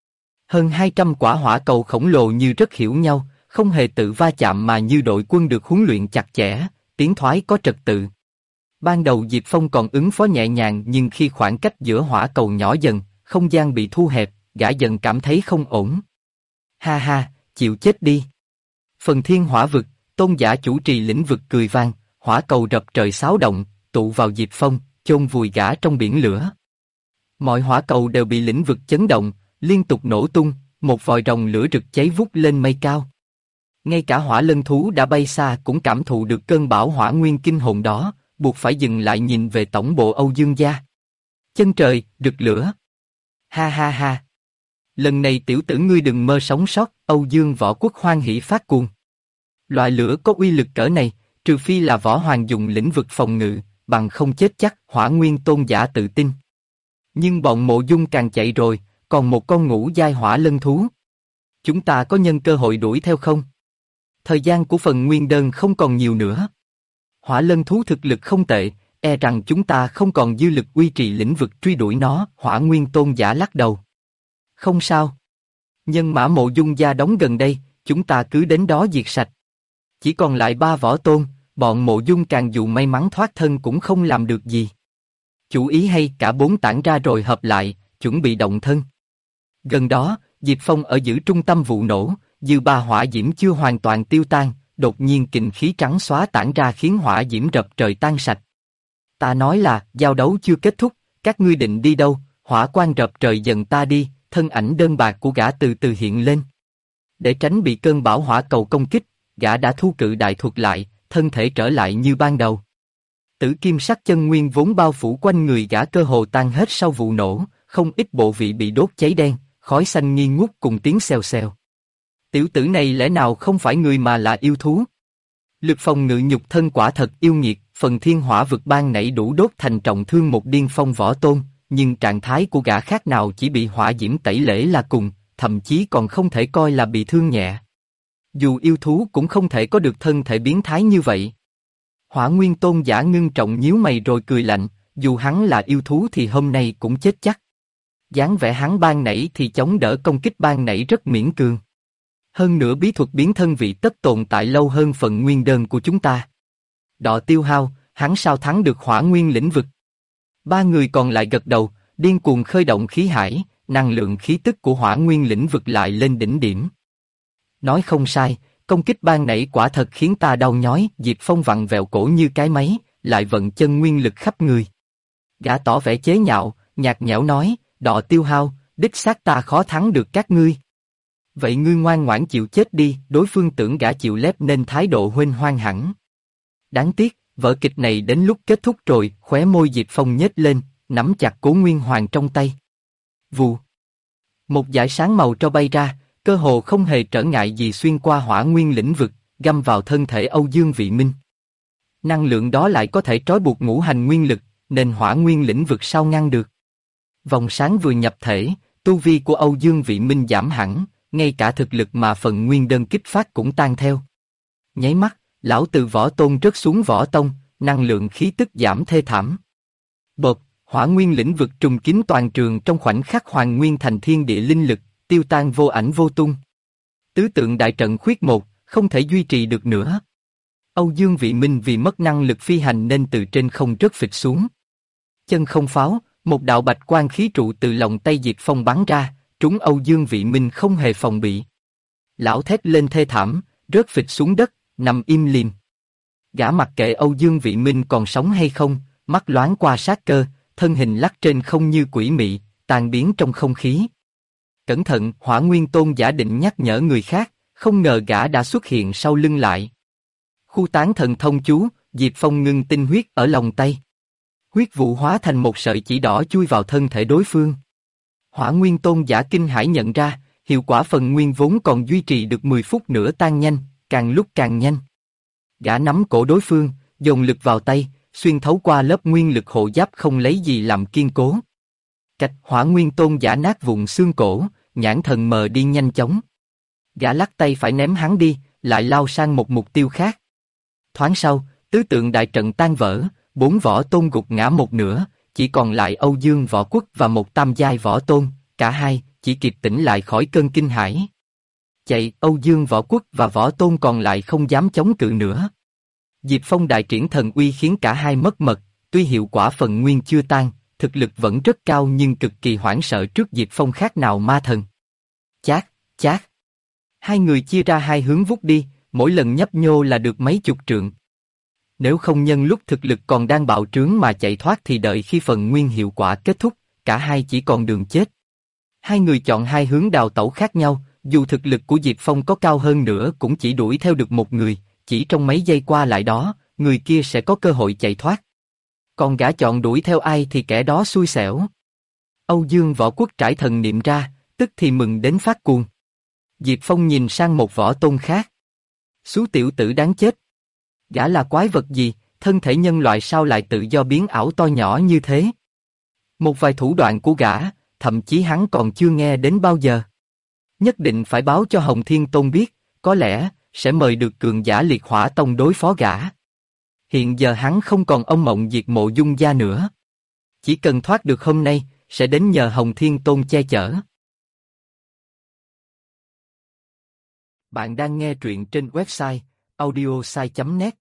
Speaker 1: Hơn 200 quả hỏa cầu khổng lồ như rất hiểu nhau, không hề tự va chạm mà như đội quân được huấn luyện chặt chẽ, tiến thoái có trật tự. Ban đầu Diệp Phong còn ứng phó nhẹ nhàng nhưng khi khoảng cách giữa hỏa cầu nhỏ dần, không gian bị thu hẹp, gã dần cảm thấy không ổn. Ha ha, chịu chết đi. Phần thiên hỏa vực, tôn giả chủ trì lĩnh vực cười vang, hỏa cầu rập trời xáo động, tụ vào Diệp Phong, chôn vùi gã trong biển lửa. Mọi hỏa cầu đều bị lĩnh vực chấn động, liên tục nổ tung, một vòi rồng lửa rực cháy vút lên mây cao. Ngay cả hỏa lân thú đã bay xa cũng cảm thụ được cơn bão hỏa nguyên kinh hồn đó, buộc phải dừng lại nhìn về tổng bộ Âu Dương gia. Chân trời, rực lửa. Ha ha ha. Lần này tiểu tử ngươi đừng mơ sống sót, Âu Dương Võ Quốc hoan hỉ phát cuồng. Loại lửa có uy lực cỡ này, trừ phi là Võ Hoàng dùng lĩnh vực phòng ngự, bằng không chết chắc, Hỏa Nguyên tôn giả tự tin. Nhưng bọn Mộ Dung càng chạy rồi, còn một con ngũ giai hỏa lân thú. Chúng ta có nhân cơ hội đuổi theo không? Thời gian của phần nguyên đơn không còn nhiều nữa. Hỏa lân thú thực lực không tệ, e rằng chúng ta không còn dư lực duy trì lĩnh vực truy đuổi nó, Hỏa Nguyên tôn giả lắc đầu. Không sao. Nhân mã Mộ Dung gia đóng gần đây, chúng ta cứ đến đó diệt sạch. Chỉ còn lại 3 võ tôn, bọn Mộ Dung càng dù may mắn thoát thân cũng không làm được gì. Chủ ý hay, cả 4 tản ra rồi hợp lại, chuẩn bị động thân. Gần đó, Diệp Phong ở giữa trung tâm vụ nổ, dư ba hỏa diễm chưa hoàn toàn tiêu tan, đột nhiên kình khí trắng xóa tản ra khiến hỏa diễm rập trời tan sạch. Ta nói là, giao đấu chưa kết thúc, các ngươi định đi đâu? Hỏa quang rập trời dần ta đi, thân ảnh đơn bạc của gã từ từ hiện lên. Để tránh bị cơn bão hỏa cầu công kích, gã đã thu cự đại thuật lại, thân thể trở lại như ban đầu. Tử kim sắc chân nguyên vốn bao phủ quanh người gã cơ hồ tan hết sau vụ nổ, không ít bộ vị bị đốt cháy đen, khói xanh nghi ngút cùng tiếng xèo xèo. Tiểu tử này lẽ nào không phải người mà là yêu thú? Lực phòng ngự nhục thân quả thật yêu nghiệt, phần thiên hỏa vực ban nãy đủ đốt thành trọng thương một điên phong võ tôn, nhưng trạng thái của gã khác nào chỉ bị hỏa diễm tẩy lễ là cùng, thậm chí còn không thể coi là bị thương nhẹ. Dù yêu thú cũng không thể có được thân thể biến thái như vậy. Hỏa Nguyên tôn giả ngưng trọng nhíu mày rồi cười lạnh, dù hắn là yêu thú thì hôm nay cũng chết chắc. Dáng vẻ hắn ban nãy thì chống đỡ công kích ban nãy rất miễn cường. Hơn nữa bí thuật biến thân vị tất tồn tại lâu hơn phần nguyên đơn của chúng ta. Đọ tiêu hao, hắn sao thắng được Hỏa Nguyên lĩnh vực? 3 người còn lại gật đầu, điên cuồng khơi động khí hải, năng lượng khí tức của Hỏa Nguyên lĩnh vực lại lên đỉnh điểm. Nói không sai, công kích ban nãy quả thật khiến ta đau nhói. Diệp Phong vặn vẹo cổ như cái máy, lại vận chân nguyên lực khắp người. Gã tỏ vẻ chế nhạo, nhạt nhẽo nói, đọ tiêu hao, đích xác ta khó thắng được các ngươi. Vậy ngươi ngoan ngoãn chịu chết đi, đối phương tưởng gã chịu lép nên thái độ huênh hoang hẳn. Đáng tiếc, vở kịch này đến lúc kết thúc rồi, khóe môi Diệp Phong nhếch lên, nắm chặt Cố Nguyên Hoàng trong tay. Vù. Một dải sáng màu tro bay ra, cơ hồ không hề trở ngại gì xuyên qua Hỏa Nguyên lĩnh vực, găm vào thân thể Âu Dương Vị Minh. Năng lượng đó lại có thể trói buộc ngũ hành nguyên lực, nên Hỏa Nguyên lĩnh vực sao ngăn được. Vòng sáng vừa nhập thể, tu vi của Âu Dương Vị Minh giảm hẳn, ngay cả thực lực mà phần nguyên đơn kích phát cũng tan theo. Nháy mắt, lão từ võ tôn rớt xuống võ tông, năng lượng khí tức giảm thê thảm. Bộp, Hỏa Nguyên lĩnh vực trùng kín toàn trường trong khoảnh khắc hoàn nguyên thành thiên địa linh lực, tiêu tan vô ảnh vô tung. Tứ tượng đại trận khuyết một, không thể duy trì được nữa. Âu Dương Vị Minh vì mất năng lực phi hành nên từ trên không rớt phịch xuống. Chân không pháo, một đạo bạch quang khí trụ từ lòng tay Diệp Phong bắn ra, trúng Âu Dương Vị Minh không hề phòng bị. Lão thét lên thê thảm, rớt phịch xuống đất, nằm im lìm. Gã mặc kệ Âu Dương Vị Minh còn sống hay không, mắt loáng qua sát cơ, thân hình lắc trên không như quỷ mị, tan biến trong không khí. Cẩn thận, Hỏa Nguyên Tôn giả định nhắc nhở người khác, không ngờ gã đã xuất hiện sau lưng lại. Khu tán thần thông chú, Diệp Phong ngưng tinh huyết ở lòng tay. Huyết vụ hóa thành một sợi chỉ đỏ chui vào thân thể đối phương. Hỏa Nguyên Tôn giả kinh hãi nhận ra, hiệu quả phần nguyên vốn còn duy trì được 10 phút nữa tan nhanh, càng lúc càng nhanh. Gã nắm cổ đối phương, dồn lực vào tay, xuyên thấu qua lớp nguyên lực hộ giáp không lấy gì làm kiên cố. Cách Hỏa Nguyên Tôn giả nát vụn xương cổ, nhãn thần mờ đi nhanh chóng. Gã lắc tay phải ném hắn đi, lại lao sang một mục tiêu khác. Thoáng sau, tứ tượng đại trận tan vỡ, 4 võ tôn gục ngã một nửa, chỉ còn lại Âu Dương Võ Quốc và một tam giai võ tôn, cả hai chỉ kịp tỉnh lại khỏi cơn kinh hãi. Chạy, Âu Dương Võ Quốc và võ tôn còn lại không dám chống cự nữa. Diệp Phong đại triển thần uy khiến cả hai mất mật, tuy hiệu quả phần nguyên chưa tan, thực lực vẫn rất cao nhưng cực kỳ hoảng sợ trước Diệp Phong khác nào ma thần. Chát, chát. Hai người chia ra hai hướng vút đi, mỗi lần nhấp nhô là được mấy chục trượng. Nếu không nhân lúc thực lực còn đang bạo trướng mà chạy thoát thì đợi khi phần nguyên hiệu quả kết thúc, cả hai chỉ còn đường chết. Hai người chọn hai hướng đào tẩu khác nhau, dù thực lực của Diệp Phong có cao hơn nữa cũng chỉ đuổi theo được một người, chỉ trong mấy giây qua lại đó, người kia sẽ có cơ hội chạy thoát. Còn gã chọn đuổi theo ai thì kẻ đó xui xẻo. Âu Dương Võ Quốc trải thần niệm ra, tức thì mừng đến phát cuồng. Diệp Phong nhìn sang một võ tôn khác. Xú tiểu tử đáng chết. Gã là quái vật gì, thân thể nhân loại sao lại tự do biến ảo to nhỏ như thế? Một vài thủ đoạn của gã, thậm chí hắn còn chưa nghe đến bao giờ. Nhất định phải báo cho Hồng Thiên Tôn biết, có lẽ sẽ mời được cường giả Liệt Hỏa Tông đối phó gã. Hiện giờ hắn không còn ông Mộng Diệt Mộ Dung gia nữa. Chỉ cần thoát được hôm nay, sẽ đến nhờ Hồng Thiên Tôn che chở. Bạn đang nghe truyện trên website audiosai.net.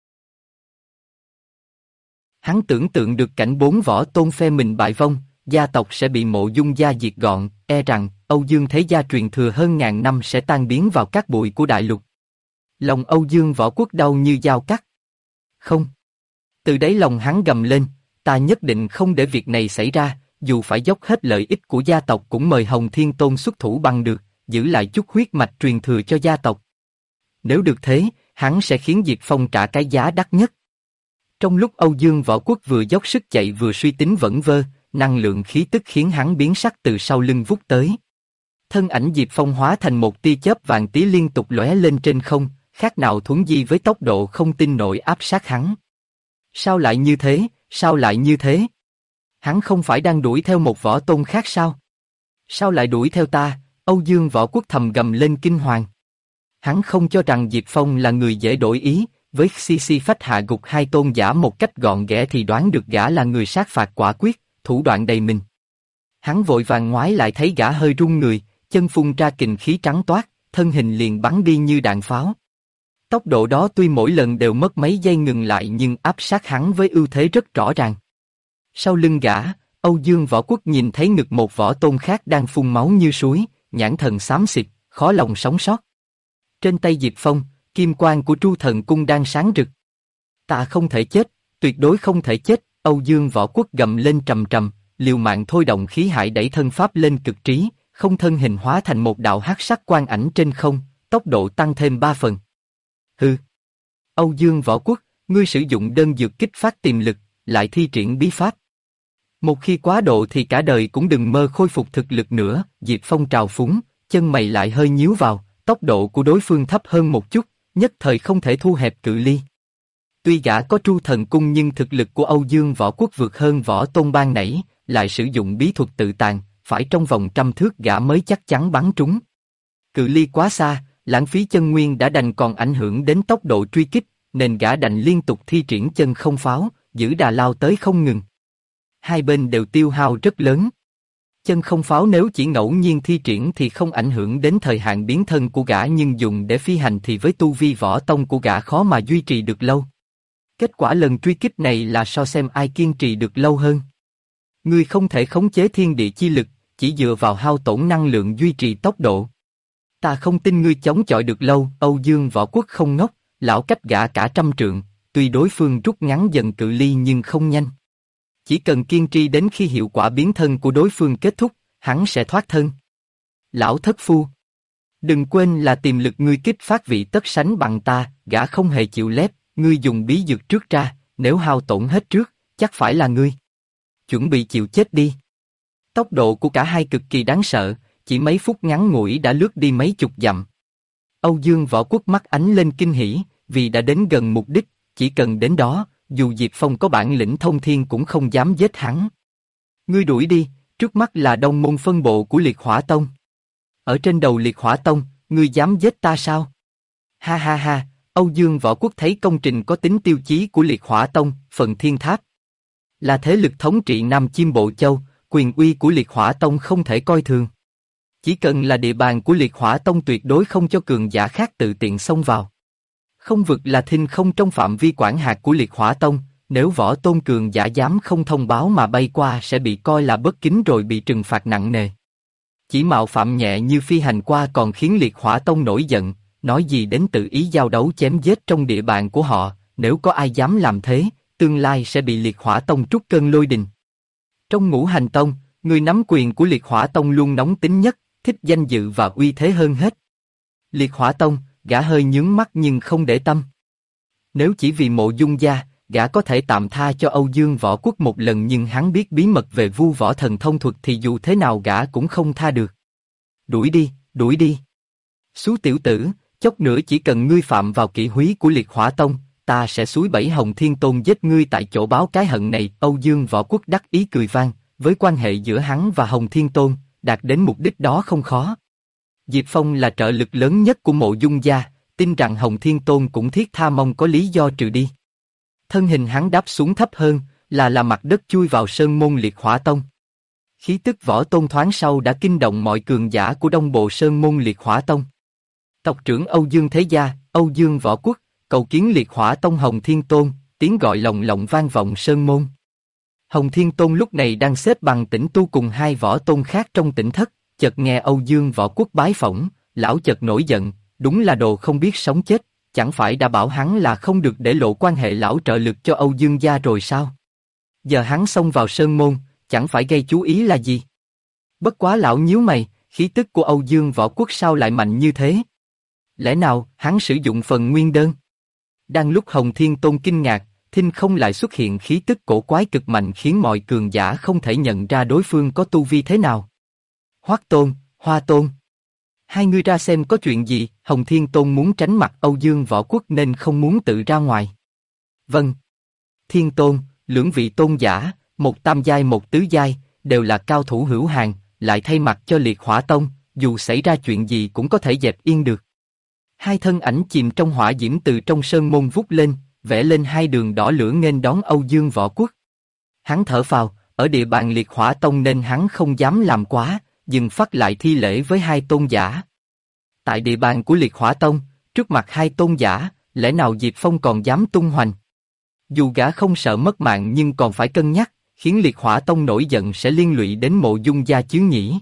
Speaker 1: Hắn tưởng tượng được cảnh 4 võ tôn phe mình bại vong, gia tộc sẽ bị Mộ Dung gia diệt gọn, e rằng Âu Dương thế gia truyền thừa hơn ngàn năm sẽ tan biến vào cát bụi của đại lục. Lòng Âu Dương Võ Quốc đau như dao cắt. Không. Từ đáy lòng hắn gầm lên, ta nhất định không để việc này xảy ra, dù phải dốc hết lợi ích của gia tộc cũng mời Hồng Thiên Tôn xuất thủ bằng được, giữ lại chút huyết mạch truyền thừa cho gia tộc. Nếu được thế, hắn sẽ khiến Diệp Phong trả cái giá đắt nhất. Trong lúc Âu Dương Võ Quốc vừa dốc sức chạy vừa suy tính vẩn vơ, năng lượng khí tức khiến hắn biến sắc từ sau lưng vút tới. Thân ảnh Diệp Phong hóa thành một tia chớp vàng tía liên tục lóe lên trên không, khác nào thuấn di với tốc độ không tin nổi áp sát hắn. Sao lại như thế, sao lại như thế? Hắn không phải đang đuổi theo một võ tôn khác sao? Sao lại đuổi theo ta? Âu Dương Võ Quốc thầm gầm lên kinh hoàng. Hắn không cho rằng Diệp Phong là người dễ đổi ý, với CC phách hạ gục hai tôn giả một cách gọn ghẽ thì đoán được gã là người sát phạt quả quyết, thủ đoạn đầy mình. Hắn vội vàng ngoái lại thấy gã hơi run người, chân phun ra kình khí trắng toát, thân hình liền bắn đi như đạn pháo. Tốc độ đó tuy mỗi lần đều mất mấy giây ngừng lại nhưng áp sát hắn với ưu thế rất rõ ràng. Sau lưng gã, Âu Dương Võ Quốc nhìn thấy ngực một võ tôn khác đang phun máu như suối, nhãn thần xám xịt, khó lòng sống sót. Trên tay Diệp Phong, kim quang của Tru Thần Cung đang sáng rực. Ta không thể chết, tuyệt đối không thể chết, Âu Dương Võ Quốc gầm lên trầm trầm, liều mạng thôi động khí hải đẩy thân pháp lên cực trí, không thân hình hóa thành một đạo hắc sắc quang ảnh trên không, tốc độ tăng thêm 3 phần. Hừ. Âu Dương Võ Quốc, ngươi sử dụng đơn dược kích phát tiềm lực, lại thi triển bí pháp. Một khi quá độ thì cả đời cũng đừng mơ khôi phục thực lực nữa, Diệp Phong trào phúng, chân mày lại hơi nhíu vào, tốc độ của đối phương thấp hơn một chút, nhất thời không thể thu hẹp cự ly. Tuy gã có Tru Thần Cung nhưng thực lực của Âu Dương Võ Quốc vượt hơn võ tôn ban nãy, lại sử dụng bí thuật tự tàn, phải trong vòng 100 thước gã mới chắc chắn bắn trúng. Cự ly quá xa, lãng phí chân nguyên đã đành còn ảnh hưởng đến tốc độ truy kích, nên gã đành liên tục thi triển chân không pháo, giữ đà lao tới không ngừng. Hai bên đều tiêu hao rất lớn. Chân không pháo nếu chỉ ngẫu nhiên thi triển thì không ảnh hưởng đến thời hạn biến thân của gã, nhưng dùng để phi hành thì với tu vi võ tông của gã khó mà duy trì được lâu. Kết quả lần truy kích này là so xem ai kiên trì được lâu hơn. Ngươi không thể khống chế thiên địa chi lực, chỉ dựa vào hao tổn năng lượng duy trì tốc độ. Ta không tin ngươi chống chọi được lâu. Âu Dương Võ Quốc không ngốc, lão cách gã cả trăm trượng, tuy đối phương rút ngắn dần cự ly nhưng không nhanh. Chỉ cần kiên trì đến khi hiệu quả biến thân của đối phương kết thúc, hắn sẽ thoát thân. Lão thất phu, đừng quên là tiềm lực ngươi kích phát vị tất sánh bằng ta. Gã không hề chịu lép, ngươi dùng bí dược trước ra, nếu hao tổn hết trước, chắc phải là ngươi. Chuẩn bị chịu chết đi. Tốc độ của cả hai cực kỳ đáng sợ, chỉ mấy phút ngắn ngủi đã lướt đi mấy chục dặm. Âu Dương Võ Quốc mắt ánh lên kinh hỉ, vì đã đến gần mục đích, chỉ cần đến đó, dù Diệp Phong có bản lĩnh thông thiên cũng không dám giết hắn. Ngươi đuổi đi, trước mắt là Đông môn phân bộ của Liệt Hỏa Tông. Ở trên đầu Liệt Hỏa Tông, ngươi dám giết ta sao? Ha ha ha, Âu Dương Võ Quốc thấy công trình có tính tiêu chí của Liệt Hỏa Tông, Phần Thiên Tháp. Là thế lực thống trị Nam Chiêm Bộ Châu, quyền uy của Liệt Hỏa Tông không thể coi thường. Chỉ cần là địa bàn của Liệt Hỏa Tông tuyệt đối không cho cường giả khác tự tiện xông vào. Không vực là thinh không trong phạm vi quản hạt của Liệt Hỏa Tông, nếu võ tôn cường giả dám không thông báo mà bay qua sẽ bị coi là bất kính rồi bị trừng phạt nặng nề. Chỉ mạo phạm nhẹ như phi hành qua còn khiến Liệt Hỏa Tông nổi giận, nói gì đến tự ý giao đấu chém giết trong địa bàn của họ, nếu có ai dám làm thế, tương lai sẽ bị Liệt Hỏa Tông trút cơn lôi đình. Trong Ngũ Hành Tông, người nắm quyền của Liệt Hỏa Tông luôn nóng tính nhất, thích danh dự và uy thế hơn hết. Liệt Hỏa Tông, gã hơi nhướng mắt nhưng không để tâm. Nếu chỉ vì Mộ Dung gia, gã có thể tạm tha cho Âu Dương Võ Quốc một lần, nhưng hắn biết bí mật về vu võ thần thông thuật thì dù thế nào gã cũng không tha được. Đuổi đi, đuổi đi. Xú tiểu tử, chốc nữa chỉ cần ngươi phạm vào kỷ húy của Liệt Hỏa Tông, ta sẽ xúi bẫy Hồng Thiên Tôn giết ngươi tại chỗ báo cái hận này. Âu Dương Võ Quốc đắc ý cười vang, với quan hệ giữa hắn và Hồng Thiên Tôn, đạt đến mục đích đó không khó. Diệp Phong là trợ lực lớn nhất của Mộ Dung gia, tin rằng Hồng Thiên Tôn cũng thiết tha mong có lý do trừ đi. Thân hình hắn đáp xuống thấp hơn, là mặt đất chui vào sơn môn Liệt Hỏa Tông. Khí tức võ tôn thoáng sau đã kinh động mọi cường giả của Đông Bộ sơn môn Liệt Hỏa Tông. Tộc trưởng Âu Dương Thế Gia, Âu Dương Võ Quốc, cầu kiến Liệt Hỏa Tông Hồng Thiên Tôn, tiếng gọi lồng lộng vang vọng sơn môn. Hồng Thiên Tôn lúc này đang xếp bằng tĩnh tu cùng hai võ tôn khác trong tỉnh thất, chợt nghe Âu Dương Võ Quốc bái phỏng, lão chợt nổi giận, đúng là đồ không biết sống chết, chẳng phải đã bảo hắn là không được để lộ quan hệ lão trợ lực cho Âu Dương gia rồi sao? Giờ hắn xông vào sơn môn, chẳng phải gây chú ý là gì? Bất quá lão nhíu mày, khí tức của Âu Dương Võ Quốc sao lại mạnh như thế? Lẽ nào hắn sử dụng phần nguyên đơn? Đang lúc Hồng Thiên Tôn kinh ngạc, thinh không lại xuất hiện khí tức cổ quái cực mạnh khiến mọi cường giả không thể nhận ra đối phương có tu vi thế nào. Hoắc Tôn, Hoa Tôn, hai ngươi ra xem có chuyện gì. Hồng Thiên Tôn muốn tránh mặt Âu Dương Võ Quốc nên không muốn tự ra ngoài. Vâng. Thiên Tôn, lưỡng vị tôn giả, một tam giai một tứ giai, đều là cao thủ hữu hàng, lại thay mặt cho Liệt Hỏa Tông, dù xảy ra chuyện gì cũng có thể dẹp yên được. Hai thân ảnh chìm trong hỏa diễm từ trong sơn môn vút lên, vẽ lên hai đường đỏ lửa nghênh đón Âu Dương Võ Quốc. Hắn thở phào, ở địa bàn Liệt Hỏa Tông nên hắn không dám làm quá, dừng phát lại thi lễ với hai tôn giả. Tại địa bàn của Liệt Hỏa Tông, trước mặt hai tôn giả, lẽ nào Diệp Phong còn dám tung hoành? Dù gã không sợ mất mạng nhưng còn phải cân nhắc, khiến Liệt Hỏa Tông nổi giận sẽ liên lụy đến Mộ Dung gia chứ nhỉ.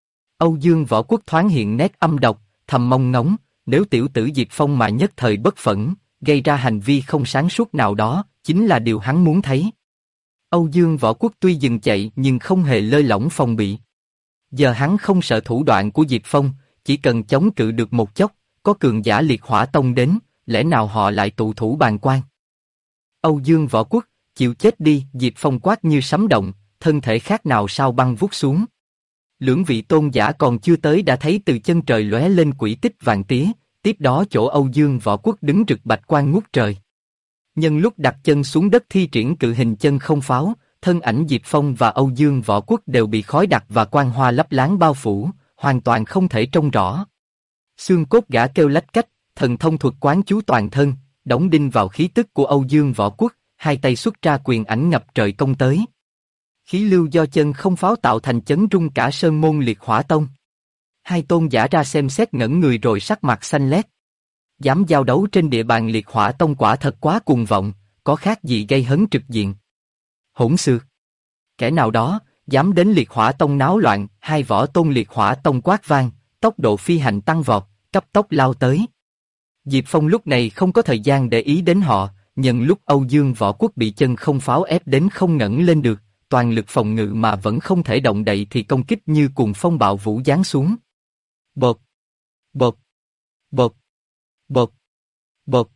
Speaker 1: Âu Dương Võ Quốc thoáng hiện nét âm độc, thầm mong ngóng, nếu tiểu tử Diệp Phong mà nhất thời bất phẫn, gây ra hành vi không sáng suốt nào đó, chính là điều hắn muốn thấy. Âu Dương Võ Quốc tuy dừng chạy nhưng không hề lơi lỏng phòng bị. Giờ hắn không sợ thủ đoạn của Diệp Phong, chỉ cần chống cự được một chốc, có cường giả Liệt Hỏa Tông đến, lẽ nào họ lại tụ thủ bàn quan? Âu Dương Võ Quốc, chịu chết đi. Diệp Phong quát như sấm động, thân thể khác nào sao băng vút xuống. Lưỡng vị tôn giả còn chưa tới đã thấy từ chân trời lóe lên quỷ tích vàng tía, tiếp đó chỗ Âu Dương Võ Quốc đứng rực bạch quang ngút trời. Nhân lúc đặt chân xuống đất thi triển cự hình chân không pháo, thân ảnh Diệp Phong và Âu Dương Võ Quốc đều bị khói đặc và quang hoa lấp láng bao phủ, hoàn toàn không thể trông rõ. Xương cốt gã kêu lách cách, thần thông thuật quán chú toàn thân, đóng đinh vào khí tức của Âu Dương Võ Quốc, hai tay xuất ra quyền ảnh ngập trời công tới. Khí lưu do chân không pháo tạo thành chấn rung cả sơn môn Liệt Hỏa Tông. Hai tôn giả ra xem xét ngẩn người rồi sắc mặt xanh lét. Dám giao đấu trên địa bàn Liệt Hỏa Tông quả thật quá cuồng vọng, có khác gì gây hấn trực diện. Hỗn xược. Kẻ nào đó, dám đến Liệt Hỏa Tông náo loạn, hai võ tôn Liệt Hỏa Tông quát vang, tốc độ phi hành tăng vọt, cấp tốc lao tới. Diệp Phong lúc này không có thời gian để ý đến họ, nhân lúc Âu Dương Võ Quốc bị chân không pháo ép đến không ngẩng lên được, toàn lực phòng ngự mà vẫn không thể động đậy thì công kích như cuồng phong bạo vũ giáng xuống. Bột, bột, bột, bột, bột.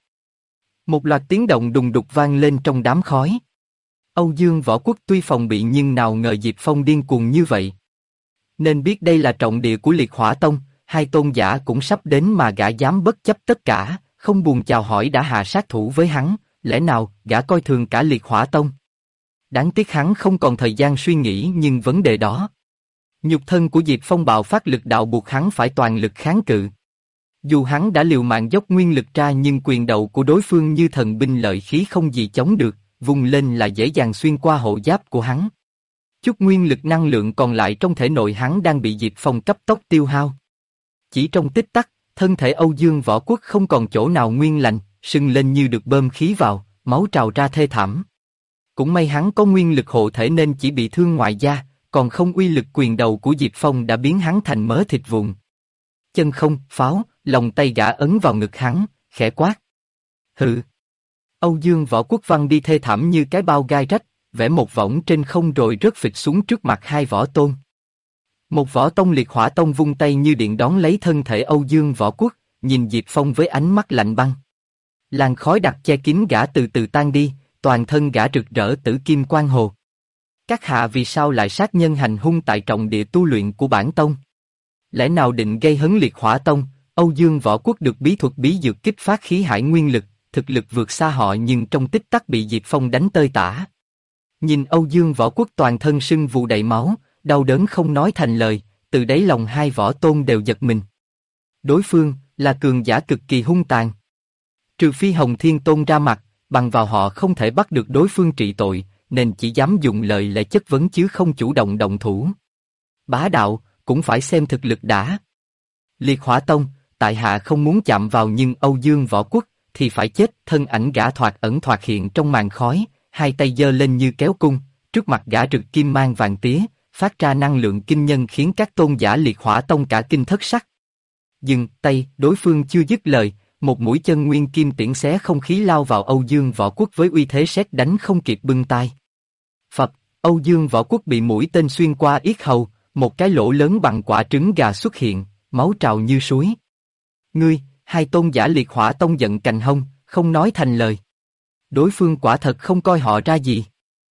Speaker 1: Một loạt tiếng động đùng đục vang lên trong đám khói. Âu Dương Võ Quốc tuy phòng bị nhưng nào ngờ Diệp Phong điên cuồng như vậy. Nên biết đây là trọng địa của Liệt Hỏa Tông, hai tôn giả cũng sắp đến mà gã dám bất chấp tất cả, không buồn chào hỏi đã hạ sát thủ với hắn, lẽ nào gã coi thường cả Liệt Hỏa Tông. Đáng tiếc hắn không còn thời gian suy nghĩ nhưng vấn đề đó. Nhục thân của Diệp Phong bạo phát lực đạo buộc hắn phải toàn lực kháng cự. Dù hắn đã liều mạng dốc nguyên lực ra nhưng quyền đầu của đối phương như thần binh lợi khí không gì chống được, vùng lên là dễ dàng xuyên qua hộ giáp của hắn. Chút nguyên lực năng lượng còn lại trong thể nội hắn đang bị Diệp Phong cấp tốc tiêu hao. Chỉ trong tích tắc, thân thể Âu Dương Võ Quốc không còn chỗ nào nguyên lành, sưng lên như được bơm khí vào, máu trào ra thê thảm. Cũng may hắn có nguyên lực hộ thể nên chỉ bị thương ngoại da, còn không uy lực quyền đầu của Diệp Phong đã biến hắn thành mớ thịt vụn. Chân không, pháo, lòng tay gã ấn vào ngực hắn, khẽ quát. Hừ. Âu Dương Võ Quốc văng đi thê thảm như cái bao gai rách, vẽ một võng trên không rồi rớt phịch xuống trước mặt hai võ tôn. Một võ tông Liệt Hỏa Tông vung tay như điện đón lấy thân thể Âu Dương Võ Quốc, nhìn Diệp Phong với ánh mắt lạnh băng. Làn khói đặc che kín gã từ từ tan đi, toàn thân gã rực rỡ tử kim quang hồ. Các hạ vì sao lại sát nhân hành hung tại trọng địa tu luyện của bản tông? Lẽ nào định gây hấn Liệt Hỏa Tông? Âu Dương Võ Quốc được bí thuật bí dược kích phát khí hải nguyên lực, thực lực vượt xa họ nhưng trong tích tắc bị Diệp Phong đánh tơi tả. Nhìn Âu Dương Võ Quốc toàn thân sưng vù đầy máu, đau đớn không nói thành lời, từ đáy lòng hai võ tôn đều giật mình. Đối phương là cường giả cực kỳ hung tàn. Trừ phi Hồng Thiên Tôn ra mặt, bằng vào họ không thể bắt được đối phương trị tội, nên chỉ dám dùng lời lẽ chất vấn chứ không chủ động động thủ. Bá đạo, cũng phải xem thực lực đã. Liệt Hỏa Tông, tại hạ không muốn chạm vào nhưng Âu Dương Võ Quốc thì phải chết. Thân ảnh gã thoạt ẩn thoạt hiện trong màn khói, hai tay giơ lên như kéo cung, trước mặt gã rực kim mang vàng tía, phát ra năng lượng kinh nhân khiến các tôn giả Liệt Hỏa Tông cả kinh thất sắc. Dừng tay, đối phương chưa dứt lời, một mũi chân nguyên kim tiễn xé không khí lao vào Âu Dương Võ Quốc với uy thế sét đánh không kịp bưng tai. Phập, Âu Dương Võ Quốc bị mũi tên xuyên qua yết hầu, một cái lỗ lớn bằng quả trứng gà xuất hiện, máu trào như suối. Ngươi, hai tôn giả Liệt Hỏa Tông giận cành hông, không nói thành lời. Đối phương quả thật không coi họ ra gì.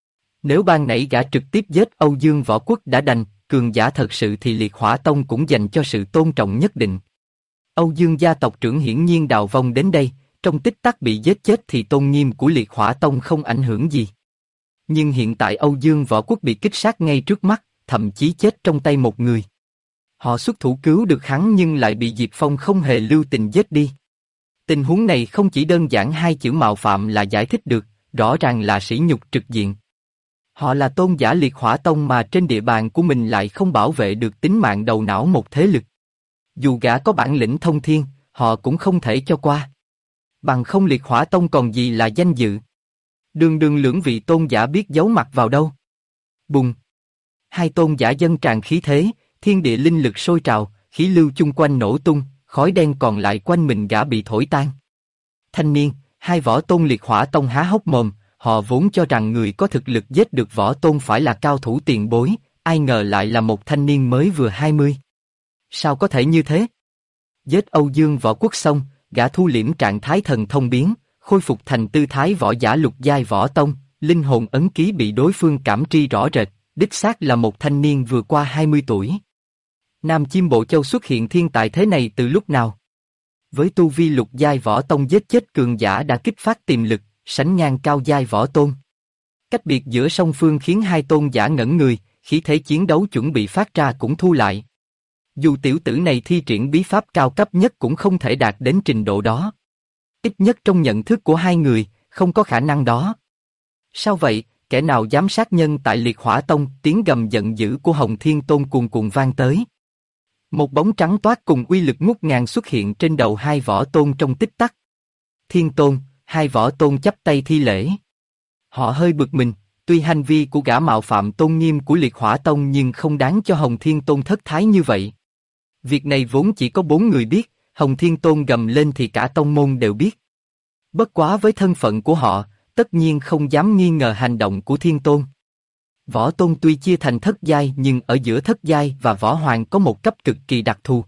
Speaker 1: Nếu ban nãy gã trực tiếp giết Âu Dương Võ Quốc đã đành, cường giả thật sự thì Liệt Hỏa Tông cũng dành cho sự tôn trọng nhất định. Âu Dương gia tộc trưởng hiển nhiên đào vong đến đây, trong tích tắc bị giết chết thì tôn nghiêm của Liệt Hỏa Tông không ảnh hưởng gì. Nhưng hiện tại Âu Dương Võ Quốc bị kích sát ngay trước mắt, thậm chí chết trong tay một người. Họ xuất thủ cứu được hắn nhưng lại bị Diệp Phong không hề lưu tình giết đi. Tình huống này không chỉ đơn giản hai chữ mạo phạm là giải thích được, rõ ràng là sỉ nhục trực diện. Họ là tôn giả Liệt Hỏa Tông mà trên địa bàn của mình lại không bảo vệ được tính mạng đầu não một thế lực. Dù gã có bản lĩnh thông thiên, họ cũng không thể cho qua. Bằng không Liệt Hỏa Tông còn gì là danh dự. Đường đường lưỡng vị tôn giả biết giấu mặt vào đâu. Bùng! Hai tôn giả dâng tràn khí thế, thiên địa linh lực sôi trào, khí lưu chung quanh nổ tung, khói đen còn lại quanh mình gã bị thổi tan. Thanh niên, hai võ tôn Liệt Hỏa Tông há hốc mồm, họ vốn cho rằng người có thực lực giết được võ tôn phải là cao thủ tiền bối, ai ngờ lại là một thanh niên mới vừa 20. Sao có thể như thế? Giết Âu Dương Võ Quốc xong, gã thu liễm trạng thái thần thông biến, khôi phục thành tư thái võ giả lục giai võ tông, linh hồn ấn ký bị đối phương cảm tri rõ rệt, đích xác là một thanh niên vừa qua 20 tuổi. Nam Chim Bộ Châu xuất hiện thiên tài thế này từ lúc nào? Với tu vi lục giai võ tông giết chết cường giả đã kích phát tiềm lực, sánh ngang cao giai võ tôn. Cách biệt giữa song phương khiến hai tôn giả ngẩn người, khí thế chiến đấu chuẩn bị phát ra cũng thu lại. Dù tiểu tử này thi triển bí pháp cao cấp nhất cũng không thể đạt đến trình độ đó. Ít nhất trong nhận thức của hai người, không có khả năng đó. Sao vậy, kẻ nào dám sát nhân tại Liệt Hỏa Tông? Tiếng gầm giận dữ của Hồng Thiên Tôn cuồn cuộn vang tới. Một bóng trắng toát cùng uy lực ngút ngàn xuất hiện trên đầu hai võ tôn trong tích tắc. Thiên Tôn, hai võ tôn chắp tay thi lễ. Họ hơi bực mình, tuy hành vi của gã mạo phạm tôn nghiêm của Liệt Hỏa Tông nhưng không đáng cho Hồng Thiên Tôn thất thái như vậy. Việc này vốn chỉ có 4 người biết, Hồng Thiên Tôn gầm lên thì cả tông môn đều biết. Bất quá với thân phận của họ, tất nhiên không dám nghi ngờ hành động của Thiên Tôn. Võ Tôn tuy chia thành thất giai nhưng ở giữa thất giai và võ hoàng có một cấp cực kỳ đặc thù.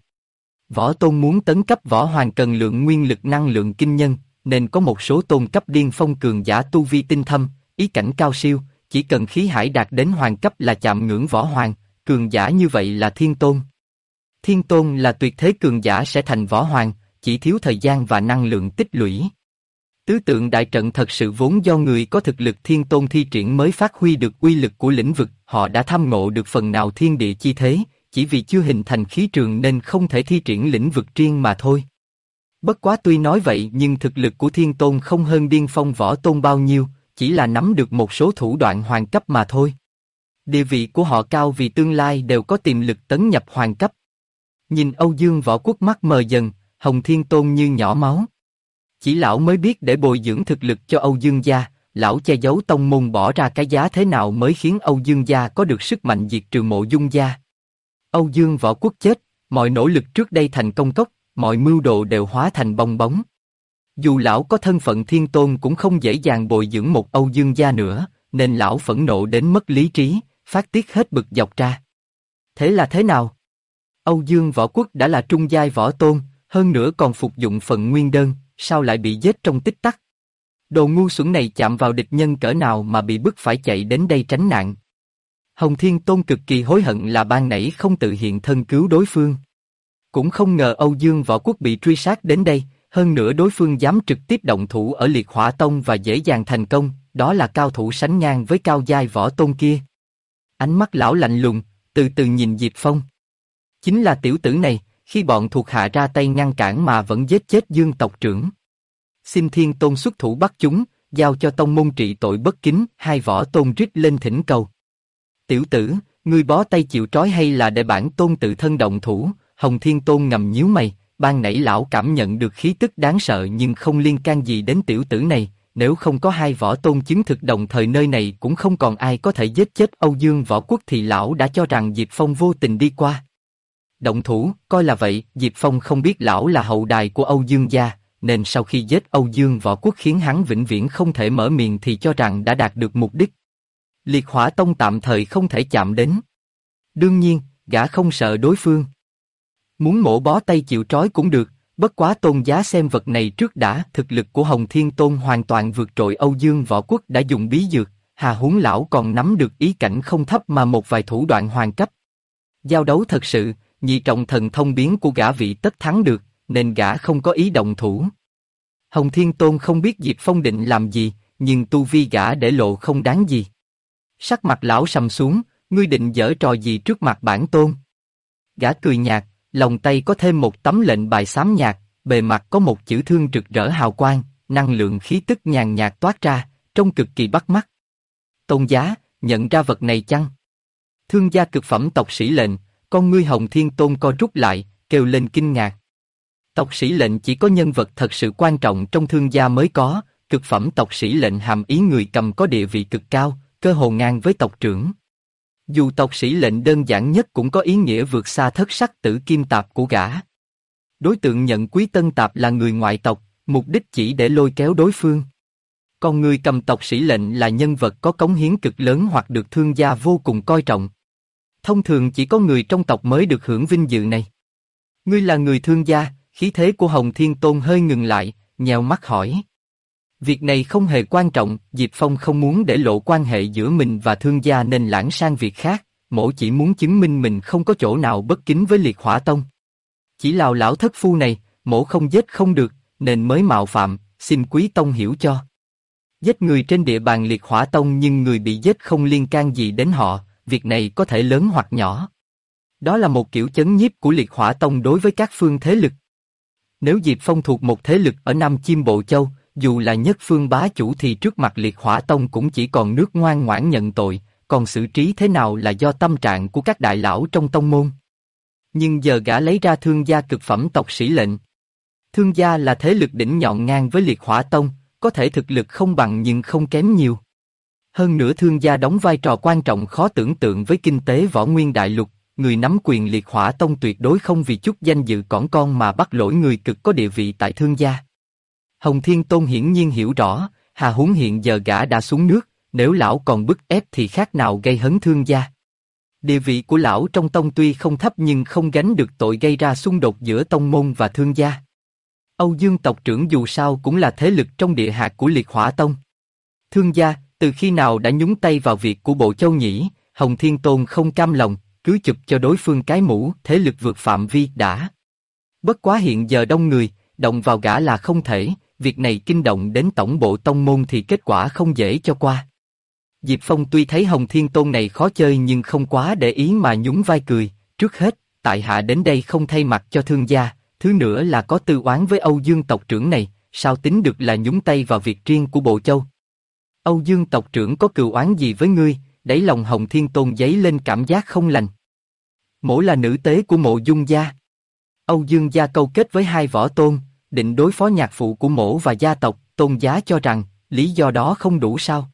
Speaker 1: Võ Tôn muốn tấn cấp võ hoàng cần lượng nguyên lực năng lượng kinh nhân, nên có một số tôn cấp điên phong cường giả tu vi tinh thâm, ý cảnh cao siêu, chỉ cần khí hải đạt đến hoàng cấp là chạm ngưỡng võ hoàng, cường giả như vậy là Thiên Tôn. Thiên Tôn là tuyệt thế cường giả sẽ thành võ hoàng, chỉ thiếu thời gian và năng lượng tích lũy. Tứ tượng đại trận thật sự vốn do người có thực lực Thiên Tôn thi triển mới phát huy được uy lực của lĩnh vực, họ đã tham ngộ được phần nào thiên địa chi thế, chỉ vì chưa hình thành khí trường nên không thể thi triển lĩnh vực riêng mà thôi. Bất quá tuy nói vậy nhưng thực lực của Thiên Tôn không hơn điên phong võ tôn bao nhiêu, chỉ là nắm được một số thủ đoạn hoàng cấp mà thôi. Địa vị của họ cao vì tương lai đều có tiềm lực tấn nhập hoàng cấp. Nhìn Âu Dương Võ Quốc mắt mờ dần, Hồng Thiên Tôn như nhỏ máu. Chỉ lão mới biết để bồi dưỡng thực lực cho Âu Dương gia, lão che giấu tông môn bỏ ra cái giá thế nào mới khiến Âu Dương gia có được sức mạnh diệt trừ Mộ Dung gia. Âu Dương Võ Quốc chết, mọi nỗ lực trước đây thành công cốc, mọi mưu đồ đều hóa thành bong bóng. Dù lão có thân phận Thiên Tôn cũng không dễ dàng bồi dưỡng một Âu Dương gia nữa, nên lão phẫn nộ đến mất lý trí, phát tiết hết bực dọc ra. Thế là thế nào? Âu Dương Võ Quốc đã là trung giai võ tôn, hơn nữa còn phục dụng phần nguyên đơn, sao lại bị giết trong tích tắc? Đồ ngu xuẩn này chạm vào địch nhân cỡ nào mà bị bức phải chạy đến đây tránh nạn. Hồng Thiên Tôn cực kỳ hối hận là ban nãy không tự hiện thân cứu đối phương. Cũng không ngờ Âu Dương Võ Quốc bị truy sát đến đây, hơn nữa đối phương dám trực tiếp động thủ ở Liệt Hỏa Tông và dễ dàng thành công, đó là cao thủ sánh ngang với cao giai võ tôn kia. Ánh mắt lão lạnh lùng, từ từ nhìn Diệp Phong. Chính là tiểu tử này, khi bọn thuộc hạ ra tay ngăn cản mà vẫn giết chết Dương tộc trưởng. Xin Thiên Tôn xuất thủ bắt chúng, giao cho tông môn trị tội bất kính. Hai võ tôn rít lên thỉnh cầu. Tiểu tử, ngươi bó tay chịu trói hay là để bản tôn tự thân động thủ? Hồng Thiên Tôn ngầm nhíu mày, ban nãy lão cảm nhận được khí tức đáng sợ nhưng không liên can gì đến tiểu tử này. Nếu không có hai võ tôn chứng thực đồng thời nơi này cũng không còn ai có thể giết chết Âu Dương Võ Quốc thì lão đã cho rằng Diệp Phong vô tình đi qua. Động thủ, coi là vậy. Diệp Phong không biết lão là hậu đài của Âu Dương gia, nên sau khi giết Âu Dương Võ Quốc khiến hắn vĩnh viễn không thể mở miệng thì cho rằng đã đạt được mục đích. Liệt Hỏa Tông tạm thời không thể chạm đến. Đương nhiên, gã không sợ đối phương. Muốn mổ bó tay chịu trói cũng được, bất quá tôn giá xem vật này trước đã. Thực lực của Hồng Thiên Tôn hoàn toàn vượt trội Âu Dương Võ Quốc đã dùng bí dược, hà huống lão còn nắm được ý cảnh không thấp mà một vài thủ đoạn hoàng cấp. Giao đấu thật sự, nhị trọng thần thông biến của gã vị tất thắng được, nên gã không có ý động thủ. Hồng Thiên Tôn không biết Diệp Phong định làm gì, nhưng tu vi gã để lộ không đáng gì. Sắc mặt lão sầm xuống, ngươi định giở trò gì trước mặt bản tôn? Gã cười nhạt, lòng tay có thêm một tấm lệnh bài xám nhạt, bề mặt có một chữ thương rực rỡ hào quang, năng lượng khí tức nhàn nhạt toát ra, trông cực kỳ bắt mắt. Tôn giá, nhận ra vật này chăng? Thương gia cực phẩm tộc sĩ lệnh, con ngươi Hồng Thiên Tôn co rút lại, kêu lên kinh ngạc. Tộc sĩ lệnh chỉ có nhân vật thật sự quan trọng trong thương gia mới có, cực phẩm tộc sĩ lệnh hàm ý người cầm có địa vị cực cao, cơ hồ ngang với tộc trưởng. Dù tộc sĩ lệnh đơn giản nhất cũng có ý nghĩa vượt xa thất sắc tử kim tạp của gã. Đối tượng nhận quý tân tạp là người ngoại tộc, mục đích chỉ để lôi kéo đối phương. Còn người cầm tộc sĩ lệnh là nhân vật có cống hiến cực lớn hoặc được thương gia vô cùng coi trọng. Thông thường chỉ có người trong tộc mới được hưởng vinh dự này. Ngươi là người thương gia, khí thế của Hồng Thiên Tôn hơi ngừng lại, nheo mắt hỏi. Việc này không hề quan trọng, Diệp Phong không muốn để lộ quan hệ giữa mình và thương gia nên lãng sang việc khác, mỗ chỉ muốn chứng minh mình không có chỗ nào bất kính với Liệt Hỏa Tông. Chỉ lào lão thất phu này, mỗ không giết không được, nên mới mạo phạm, xin quý tông hiểu cho. Giết người trên địa bàn Liệt Hỏa Tông nhưng người bị giết không liên can gì đến họ, việc này có thể lớn hoặc nhỏ. Đó là một kiểu chấn nhiếp của Liệt Hỏa Tông đối với các phương thế lực. Nếu Diệp Phong thuộc một thế lực ở Nam Chiêm Bộ Châu, dù là nhất phương bá chủ thì trước mặt Liệt Hỏa Tông cũng chỉ còn nước ngoan ngoãn nhận tội, còn xử trí thế nào là do tâm trạng của các đại lão trong tông môn. Nhưng giờ gã lấy ra Thương gia cực phẩm tộc sĩ lệnh. Thương gia là thế lực đỉnh nhọn ngang với Liệt Hỏa Tông, có thể thực lực không bằng nhưng không kém nhiều. Hơn nữa Thương gia đóng vai trò quan trọng khó tưởng tượng với kinh tế võ nguyên đại lục, người nắm quyền Liệt Hỏa Tông tuyệt đối không vì chút danh dự cỏn con mà bắt lỗi người cực có địa vị tại Thương gia. Hồng Thiên Tôn hiển nhiên hiểu rõ, hà huống hiện giờ gã đã xuống nước, nếu lão còn bức ép thì khác nào gây hấn Thương gia. Địa vị của lão trong tông tuy không thấp nhưng không gánh được tội gây ra xung đột giữa tông môn và Thương gia. Âu Dương tộc trưởng dù sao cũng là thế lực trong địa hạt của Liệt Hỏa Tông. Thương gia, từ khi nào đã nhúng tay vào việc của Bộ Châu nhỉ? Hồng Thiên Tôn không cam lòng, cứ chụp cho đối phương cái mũ, thế lực vượt phạm vi đã. Bất quá hiện giờ đông người, động vào gã là không thể, việc này kinh động đến tổng bộ tông môn thì kết quả không dễ cho qua. Diệp Phong tuy thấy Hồng Thiên Tôn này khó chơi nhưng không quá để ý mà nhún vai cười, trước hết, tại hạ đến đây không thay mặt cho Thương gia, thứ nữa là có tư oán với Âu Dương tộc trưởng này, sao tính được là nhúng tay vào việc riêng của Bộ Châu. Âu Dương tộc trưởng có cừu oán gì với ngươi? Đáy lòng Hồng Thiên Tôn dấy lên cảm giác không lành. Mỗ là nữ tế của Mộ Dung gia. Âu Dương gia câu kết với hai võ tôn, định đối phó nhạc phụ của mỗ và gia tộc. Tôn giá cho rằng lý do đó không đủ sao?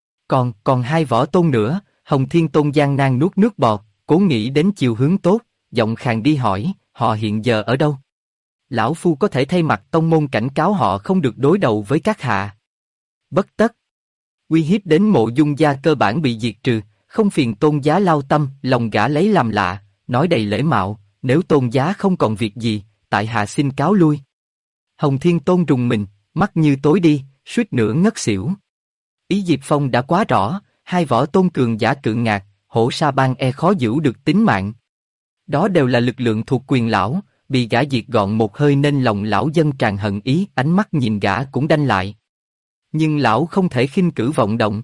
Speaker 1: Còn hai võ tôn nữa. Hồng Thiên Tôn gian nan nuốt nước bọt, cố nghĩ đến chiều hướng tốt, giọng khàn đi hỏi, họ hiện giờ ở đâu? Lão phu có thể thay mặt tông môn cảnh cáo họ không được đối đầu với các hạ. Bất tất. Uy hiếp đến Mộ Dung gia cơ bản bị diệt trừ, không phiền Tôn giá lao tâm. Lòng gã lấy làm lạ, nói đầy lễ mạo, nếu Tôn giá không còn việc gì, tại hạ xin cáo lui. Hồng Thiên Tôn rùng mình, mắt như tối đi, suýt nữa ngất xỉu. Ý Diệp Phong đã quá rõ, hai võ tôn cường giả cự ngạc, hổ sa bang khó giữ được tính mạng. Đó đều là lực lượng thuộc quyền lão, bị gã diệt gọn một hơi nên lòng lão dân tràn hận ý, ánh mắt nhìn gã cũng đanh lại. Nhưng lão không thể khinh cử vọng động.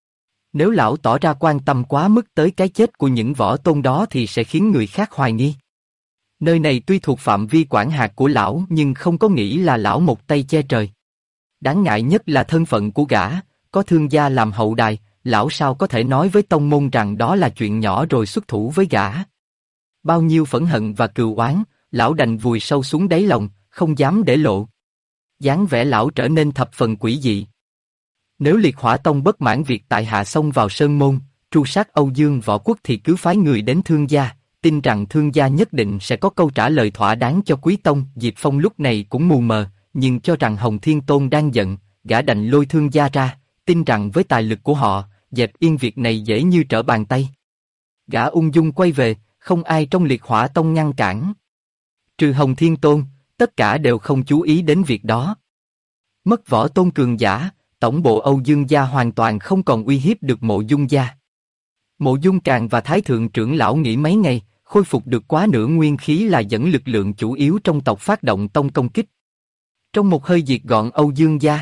Speaker 1: Nếu lão tỏ ra quan tâm quá mức tới cái chết của những võ tôn đó thì sẽ khiến người khác hoài nghi. Nơi này tuy thuộc phạm vi quản hạt của lão nhưng không có nghĩ là lão một tay che trời. Đáng ngại nhất là thân phận của gã, có Thương gia làm hậu đài, lão sao có thể nói với tông môn rằng đó là chuyện nhỏ rồi xuất thủ với gã. Bao nhiêu phẫn hận và cừu oán, lão đành vùi sâu xuống đáy lòng, không dám để lộ. Dáng vẻ lão trở nên thập phần quỷ dị. Nếu Liệt Hỏa Tông bất mãn việc tại hạ xông vào sơn môn, tru sát Âu Dương võ quốc thì cứ phái người đến Thương gia, tin rằng Thương gia nhất định sẽ có câu trả lời thỏa đáng cho Quý Tông. Diệp Phong lúc này cũng mù mờ, nhưng cho rằng Hồng Thiên Tôn đang giận, gã đành lôi Thương gia ra, tin rằng với tài lực của họ, dẹp yên việc này dễ như trở bàn tay. Gã ung dung quay về, không ai trong Liệt Hỏa Tông ngăn cản. Trừ Hồng Thiên Tôn, tất cả đều không chú ý đến việc đó. Mất võ tôn cường giả, tổng bộ Âu Dương gia hoàn toàn không còn uy hiếp được Mộ Dung gia. Mộ Dung Càn và Thái Thượng trưởng lão nghỉ mấy ngày, khôi phục được quá nửa nguyên khí là dẫn lực lượng chủ yếu trong tộc phát động tông công kích. Trong một hơi diệt gọn Âu Dương gia.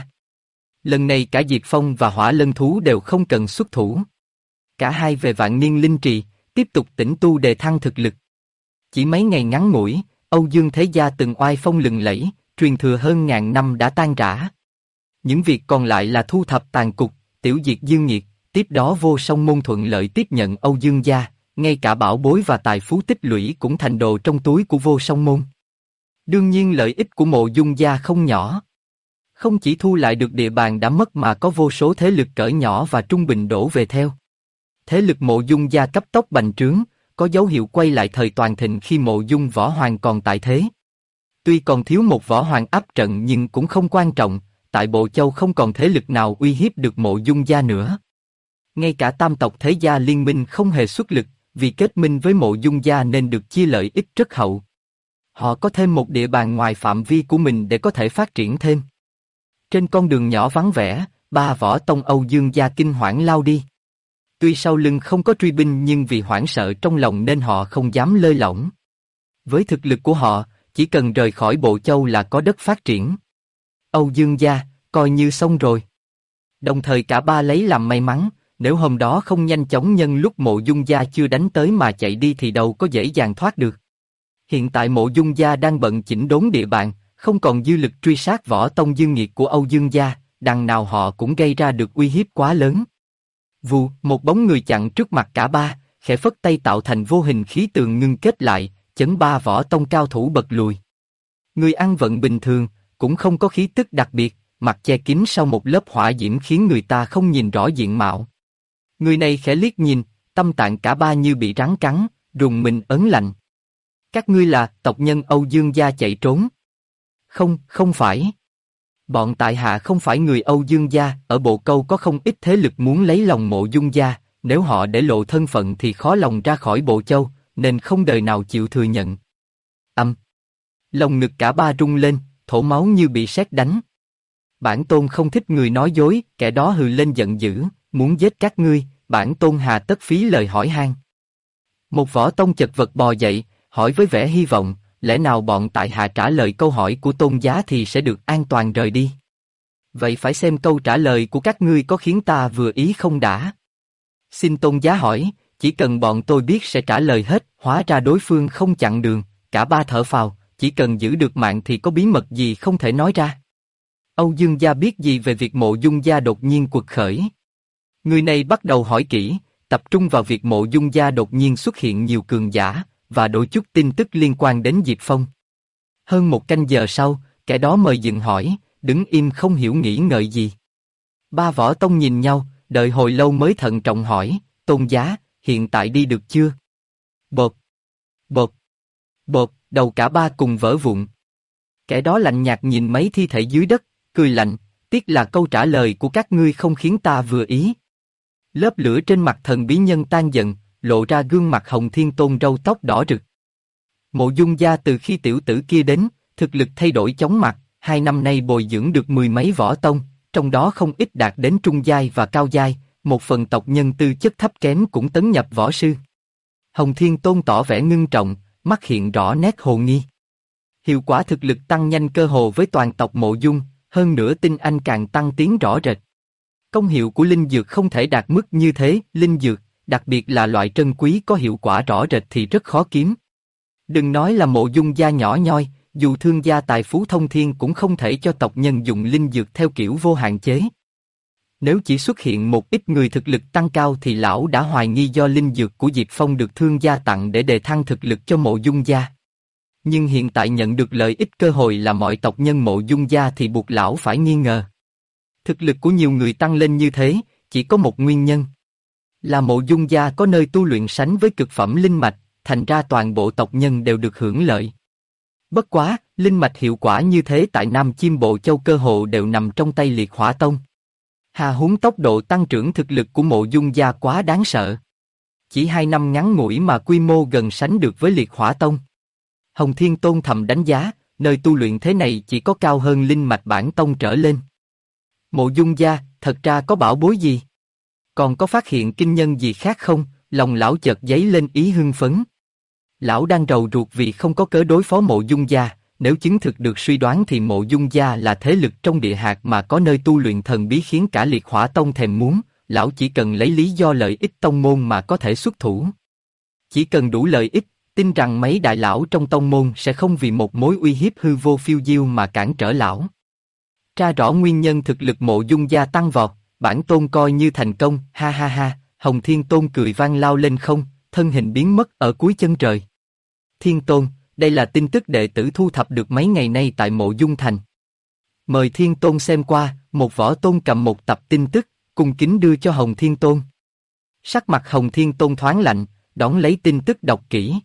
Speaker 1: Lần này cả Diệp Phong và Hỏa Lân Thú đều không cần xuất thủ. Cả hai về Vạn Niên Linh Trì, tiếp tục tĩnh tu đề thăng thực lực. Chỉ mấy ngày ngắn ngủi, Âu Dương thế gia từng oai phong lừng lẫy, truyền thừa hơn ngàn năm đã tan rã. Những việc còn lại là thu thập tàn cục, tiểu diệt dương nhiệt, tiếp đó Vô Song môn thuận lợi tiếp nhận Âu Dương gia, ngay cả bảo bối và tài phú tích lũy cũng thành đồ trong túi của Vô Song môn. Đương nhiên lợi ích của Mộ Dung gia không nhỏ. Không chỉ thu lại được địa bàn đã mất mà có vô số thế lực cỡ nhỏ và trung bình đổ về theo. Thế lực Mộ Dung gia cấp tốc bành trướng, có dấu hiệu quay lại thời toàn thịnh khi Mộ Dung võ hoàng còn tại thế. Tuy còn thiếu một võ hoàng áp trận nhưng cũng không quan trọng, tại Bộ Châu không còn thế lực nào uy hiếp được Mộ Dung gia nữa. Ngay cả tam tộc thế gia liên minh không hề xuất lực, vì kết minh với Mộ Dung gia nên được chia lợi ích rất hậu. Họ có thêm một địa bàn ngoài phạm vi của mình để có thể phát triển thêm. Trên con đường nhỏ vắng vẻ, ba võ tông Âu Dương gia kinh hoảng lao đi. Tuy sau lưng không có truy binh nhưng vì hoảng sợ trong lòng nên họ không dám lơi lỏng. Với thực lực của họ, chỉ cần rời khỏi Bộ Châu là có đất phát triển. Âu Dương gia, coi như xong rồi. Đồng thời cả ba lấy làm may mắn, nếu hôm đó không nhanh chóng nhân lúc Mộ Dung gia chưa đánh tới mà chạy đi thì đâu có dễ dàng thoát được. Hiện tại Mộ Dung gia đang bận chỉnh đốn địa bàn, Không còn dư lực truy sát võ tông dương nghiệt của Âu Dương gia, đằng nào họ cũng gây ra được uy hiếp quá lớn. Vù, một bóng người chặn trước mặt cả ba, khẽ phất tay tạo thành vô hình khí tường ngưng kết lại, chấn ba võ tông cao thủ bật lùi. Người ăn vận bình thường, cũng không có khí tức đặc biệt, mặt che kín sau một lớp hỏa diễm khiến người ta không nhìn rõ diện mạo. Người này khẽ liếc nhìn, tâm tạng cả ba như bị rắn cắn, rùng mình ớn lạnh. Các ngươi là tộc nhân Âu Dương gia chạy trốn? Không, không phải. Bọn tại hạ không phải người Âu Dương gia, ở Bộ Câu có không ít thế lực muốn lấy lòng Mộ Dung gia, nếu họ để lộ thân phận thì khó lòng ra khỏi Bộ Châu, nên không đời nào chịu thừa nhận. Lòng ngực cả ba rung lên, thổ máu như bị sét đánh. Bản tôn không thích người nói dối, kẻ đó hừ lên giận dữ, muốn giết các ngươi, bản tôn hà tất phí lời hỏi han. Một võ tông chật vật bò dậy, hỏi với vẻ hy vọng, lẽ nào bọn tại hạ trả lời câu hỏi của tôn giá thì sẽ được an toàn rời đi? Vậy phải xem câu trả lời của các ngươi có khiến ta vừa ý không đã. Xin tôn giá hỏi, chỉ cần bọn tôi biết sẽ trả lời hết, hóa ra đối phương không chặn đường, cả ba thở phào, chỉ cần giữ được mạng thì có bí mật gì không thể nói ra. Âu Dương gia biết gì về việc Mộ Dung gia đột nhiên quật khởi? Người này bắt đầu hỏi kỹ, tập trung vào việc Mộ Dung gia đột nhiên xuất hiện nhiều cường giả, và đôi chút tin tức liên quan đến Diệp Phong. Hơn một canh giờ sau, kẻ đó mời dừng hỏi, đứng im không hiểu nghĩ ngợi gì. Ba võ tông nhìn nhau, đợi hồi lâu mới thận trọng hỏi, tôn giá, hiện tại đi được chưa? Bột, bột, bột, đầu cả ba cùng vỡ vụn. Kẻ đó lạnh nhạt nhìn mấy thi thể dưới đất, cười lạnh, tiếc là câu trả lời của các ngươi không khiến ta vừa ý. Lớp lửa trên mặt thần bí nhân tan dần, lộ ra gương mặt Hồng Thiên Tôn râu tóc đỏ rực. Mộ Dung gia từ khi tiểu tử kia đến, thực lực thay đổi chóng mặt, 2 năm nay bồi dưỡng được 10 mấy võ tông, trong đó không ít đạt đến trung giai và cao giai, một phần tộc nhân tư chất thấp kém cũng tấn nhập võ sư. Hồng Thiên Tôn tỏ vẻ ngưng trọng, mắt hiện rõ nét hồ nghi. Hiệu quả thực lực tăng nhanh cơ hồ với toàn tộc Mộ Dung, hơn nữa tinh anh càng tăng tiến rõ rệt. Công hiệu của linh dược không thể đạt mức như thế, linh dược, đặc biệt là loại trân quý có hiệu quả rõ rệt thì rất khó kiếm. Đừng nói là Mộ Dung gia nhỏ nhoi, dù thương gia tài phú thông thiên cũng không thể cho tộc nhân dùng linh dược theo kiểu vô hạn chế. Nếu chỉ xuất hiện một ít người thực lực tăng cao thì lão đã hoài nghi do linh dược của Diệp Phong được thương gia tặng để đề thăng thực lực cho Mộ Dung gia. Nhưng hiện tại nhận được lợi ích cơ hội là mọi tộc nhân Mộ Dung gia thì buộc lão phải nghi ngờ. Thực lực của nhiều người tăng lên như thế, chỉ có một nguyên nhân. Là Mộ Dung gia có nơi tu luyện sánh với cực phẩm linh mạch, thành ra toàn bộ tộc nhân đều được hưởng lợi. Bất quá, linh mạch hiệu quả như thế tại Nam Chiêm Bộ Châu cơ hồ đều nằm trong tay Liệt Hỏa Tông. Hà huống tốc độ tăng trưởng thực lực của Mộ Dung gia quá đáng sợ. Chỉ 2 năm ngắn ngủi mà quy mô gần sánh được với Liệt Hỏa Tông. Hồng Thiên Tôn thầm đánh giá, nơi tu luyện thế này chỉ có cao hơn linh mạch bản tông trở lên. Mộ Dung gia, thật ra có bảo bối gì? Còn có phát hiện kinh nhân gì khác không? Lòng lão chợt dấy lên ý hưng phấn. Lão đang rầu ruột vì không có cớ đối phó Mộ Dung gia, nếu chứng thực được suy đoán thì Mộ Dung gia là thế lực trong địa hạt mà có nơi tu luyện thần bí khiến cả Liệt Hỏa Tông thèm muốn, lão chỉ cần lấy lý do lợi ích tông môn mà có thể xuất thủ. Chỉ cần đủ lợi ích, tin rằng mấy đại lão trong tông môn sẽ không vì một mối uy hiếp hư vô phiêu diêu mà cản trở lão. Tra rõ nguyên nhân thực lực Mộ Dung gia tăng vọt, bản tôn coi như thành công, ha ha ha. Hồng Thiên Tôn cười vang lao lên không, thân hình biến mất ở cuối chân trời. Thiên Tôn, đây là tin tức đệ tử thu thập được mấy ngày nay tại Mộ Dung Thành. Mời Thiên Tôn xem qua. Một võ tôn cầm một tập tin tức, cung kính đưa cho Hồng Thiên Tôn. Sắc mặt Hồng Thiên Tôn thoáng lạnh, đón lấy tin tức đọc kỹ.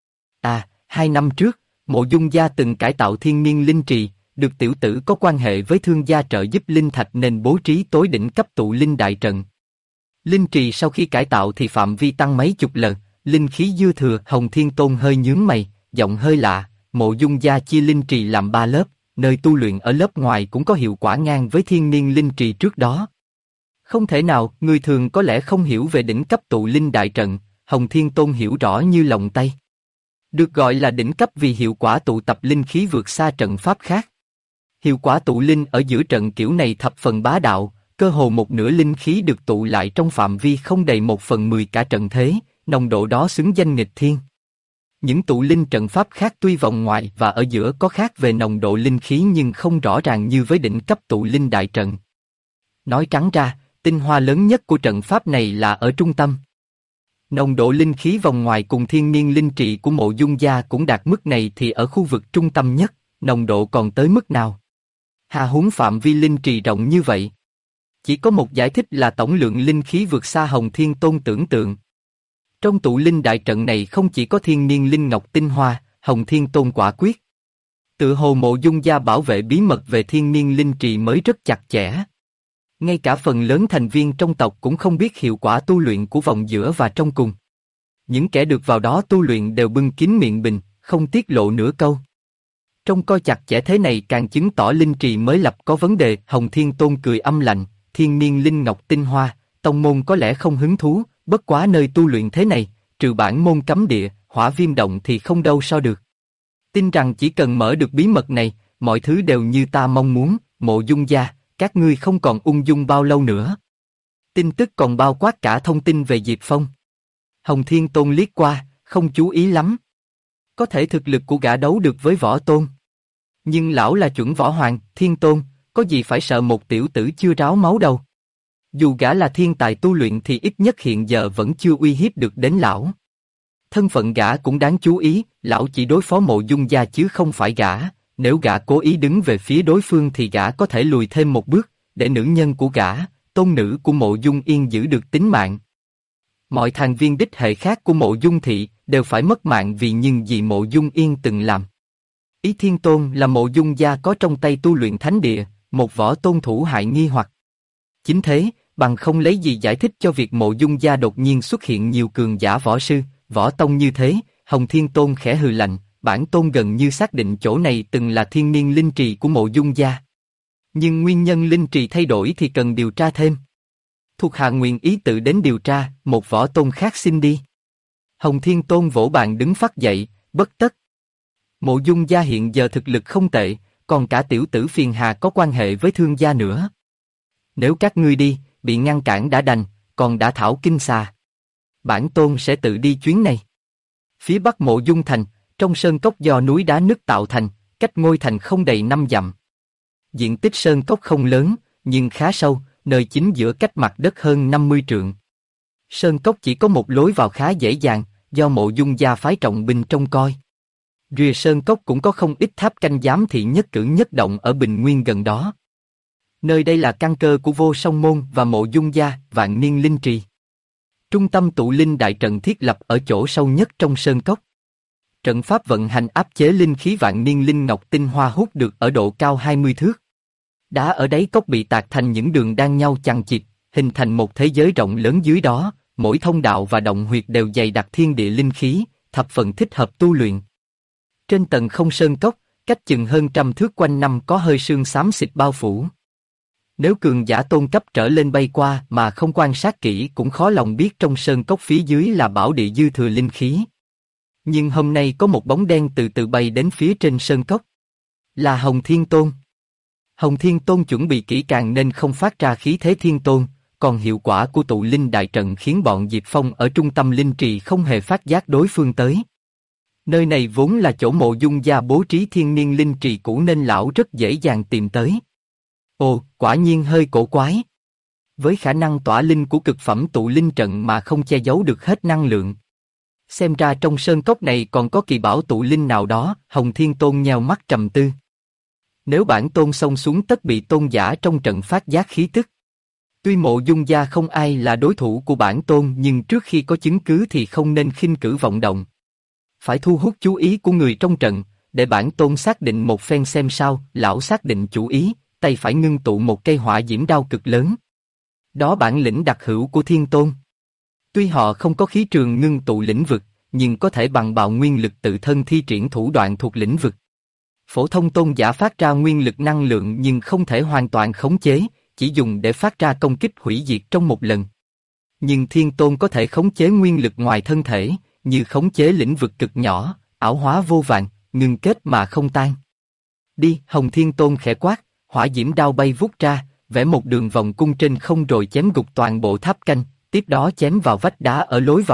Speaker 1: 2 năm trước, Mộ Dung gia từng cải tạo thiên niên linh trì, được tiểu tử có quan hệ với thương gia trợ giúp linh thạch nên bố trí tối đỉnh cấp tụ linh đại trận. Linh trì sau khi cải tạo thì phạm vi tăng mấy chục lần, linh khí dư thừa. Hồng Thiên Tôn hơi nhướng mày, giọng hơi lạ. Mộ Dung gia chia linh trì làm 3 lớp, nơi tu luyện ở lớp ngoài cũng có hiệu quả ngang với thiên niên linh trì trước đó. Không thể nào, người thường có lẽ không hiểu về đỉnh cấp tụ linh đại trận, Hồng Thiên Tôn hiểu rõ như lòng tay. Được gọi là đỉnh cấp vì hiệu quả tụ tập linh khí vượt xa trận pháp khác. Hiệu quả tụ linh ở giữa trận kiểu này thập phần bá đạo, cơ hồ một nửa linh khí được tụ lại trong phạm vi không đầy 1/10 cả trận thế, nồng độ đó xứng danh nghịch thiên. Những tụ linh trận pháp khác tuy vòng ngoài và ở giữa có khác về nồng độ linh khí nhưng không rõ ràng như với đỉnh cấp tụ linh đại trận. Nói trắng ra, tinh hoa lớn nhất của trận pháp này là ở trung tâm. Nồng độ linh khí vòng ngoài cùng thiên niên linh trì của Mộ Dung gia cũng đạt mức này thì ở khu vực trung tâm nhất, nồng độ còn tới mức nào? Hà huống phạm vi linh trì rộng như vậy. Chỉ có một giải thích là tổng lượng linh khí vượt xa Hồng Thiên Tôn tưởng tượng. Trong tụ linh đại trận này không chỉ có thiên niên linh ngọc tinh hoa, Hồng Thiên Tôn quả quyết. Tự hồ Mộ Dung gia bảo vệ bí mật về thiên niên linh trì mới rất chặt chẽ. Ngay cả phần lớn thành viên trong tộc cũng không biết hiệu quả tu luyện của vòng giữa và trong cùng. Những kẻ được vào đó tu luyện đều bưng kín miệng bình, không tiết lộ nửa câu. Trông coi chặt chẽ thế này càng chứng tỏ linh trì mới lập có vấn đề. Hồng Thiên Tôn cười âm lạnh, thiên niên linh ngọc tinh hoa, tông môn có lẽ không hứng thú, bất quá nơi tu luyện thế này, trừ bản môn cấm địa, hỏa viêm động thì không đâu so được. Tin rằng chỉ cần mở được bí mật này, mọi thứ đều như ta mong muốn. Mộ Dung gia, các ngươi không còn ung dung bao lâu nữa. Tin tức còn bao quát cả thông tin về Diệp Phong. Hồng Thiên Tôn liếc qua, không chú ý lắm. Có thể thực lực của gã đấu được với Võ Tôn. Nhưng lão là chuẩn Võ Hoàng, Thiên Tôn, có gì phải sợ một tiểu tử chưa ráo máu đâu. Dù gã là thiên tài tu luyện thì ít nhất hiện giờ vẫn chưa uy hiếp được đến lão. Thân phận gã cũng đáng chú ý, lão chỉ đối phó Mộ Dung gia chứ không phải gã. Nếu gã cố ý đứng về phía đối phương thì gã có thể lùi thêm một bước, để nữ nhân của gã, tôn nữ của Mộ Dung Yên giữ được tính mạng. Mọi thành viên đích hệ khác của Mộ Dung thị đều phải mất mạng vì những gì Mộ Dung Yên từng làm. Ý Thiên Tôn là Mộ Dung gia có trong tay tu luyện thánh địa, một võ tôn thủ hại nghi hoặc. Chính thế, bằng không lấy gì giải thích cho việc Mộ Dung gia đột nhiên xuất hiện nhiều cường giả võ sư, võ tông như thế. Hồng Thiên Tôn khẽ hừ lạnh, bản tôn gần như xác định chỗ này từng là thiên niên linh trì của Mộ Dung gia. Nhưng nguyên nhân linh trì thay đổi thì cần điều tra thêm. Thuộc hạ nguyện ý tự đến điều tra. Một võ tôn khác xin đi. Hồng Thiên Tôn vỗ bàn đứng phắt dậy, bất tất. Mộ Dung gia hiện giờ thực lực không tệ, còn cả tiểu tử phiền hà có quan hệ với thương gia nữa. Nếu các ngươi đi, bị ngăn cản đã đành, còn đã thảo kinh xà. Bản tôn sẽ tự đi chuyến này. Phía bắc Mộ Dung thành, trong sơn cốc do núi đá nứt tạo thành, cách ngôi thành không đầy 5 dặm. Diện tích sơn cốc không lớn, nhưng khá sâu, nơi chính giữa cách mặt đất hơn 50 trượng. Sơn cốc chỉ có một lối vào khá dễ dàng, do Mộ Dung gia phái trọng binh trông coi. Rìa sơn cốc cũng có không ít tháp canh giám thị nhất cử nhất động ở bình nguyên gần đó. Nơi đây là căn cơ của Vô Song môn và Mộ Dung gia, Vạn Niên linh trì. Trung tâm tụ linh đại trận thiết lập ở chỗ sâu nhất trong sơn cốc. Trận pháp vận hành áp chế linh khí Vạn Niên linh ngọc tinh hoa hút được ở độ cao 20 thước. Đá ở đáy cốc bị tạc thành những đường đan nhau chằng chịt, hình thành một thế giới rộng lớn dưới đó. Mỗi thông đạo và động huyệt đều dày đặc thiên địa linh khí, thập phần thích hợp tu luyện. Trên tầng không sơn cốc, cách chừng hơn 100 thước quanh năm có hơi sương xám xịt bao phủ. Nếu cường giả tôn cấp trở lên bay qua mà không quan sát kỹ cũng khó lòng biết trong sơn cốc phía dưới là bảo địa dư thừa linh khí. Nhưng hôm nay có một bóng đen từ từ bay đến phía trên sơn cốc. Là Hồng Thiên Tôn. Hồng Thiên Tôn chuẩn bị kỹ càng nên không phát ra khí thế thiên tôn, còn hiệu quả của tụ linh đại trận khiến bọn Diệp Phong ở trung tâm linh trì không hề phát giác đối phương tới. Nơi này vốn là chỗ Mộ Dung gia bố trí thiên niên linh trì cũ nên lão rất dễ dàng tìm tới. Ồ, quả nhiên hơi cổ quái. Với khả năng tỏa linh của cực phẩm tụ linh trận mà không che giấu được hết năng lượng. Xem ra trong sơn cốc này còn có kỳ bảo tụ linh nào đó. Hồng Thiên Tôn nheo mắt trầm tư. Nếu bản tôn xông xuống tất bị tôn giả trong trận phát giác khí tức. Tuy Mộ Dung gia không ai là đối thủ của bản tôn nhưng trước khi có chứng cứ thì không nên khinh cử vọng động. Phải thu hút chú ý của người trong trận, để bản tôn xác định một phen xem sao. Lão xác định chủ ý, tay phải ngưng tụ một cây hỏa diễm đao cực lớn. Đó bản lĩnh đặc hữu của Thiên Tôn. Tuy họ không có khí trường ngưng tụ lĩnh vực, nhưng có thể bằng bạo nguyên lực tự thân thi triển thủ đoạn thuộc lĩnh vực. Phổ thông tôn giả phát ra nguyên lực năng lượng nhưng không thể hoàn toàn khống chế, chỉ dùng để phát ra công kích hủy diệt trong một lần. Nhưng Thiên Tôn có thể khống chế nguyên lực ngoài thân thể, như khống chế lĩnh vực cực nhỏ, ảo hóa vô vàn, ngưng kết mà không tan. Đi, Hồng Thiên Tôn khẽ quát, hỏa diễm đao bay vút ra, vẽ một đường vòng cung trên không rồi chém gục toàn bộ tháp canh, tiếp đó chém vào vách đá ở lối vào.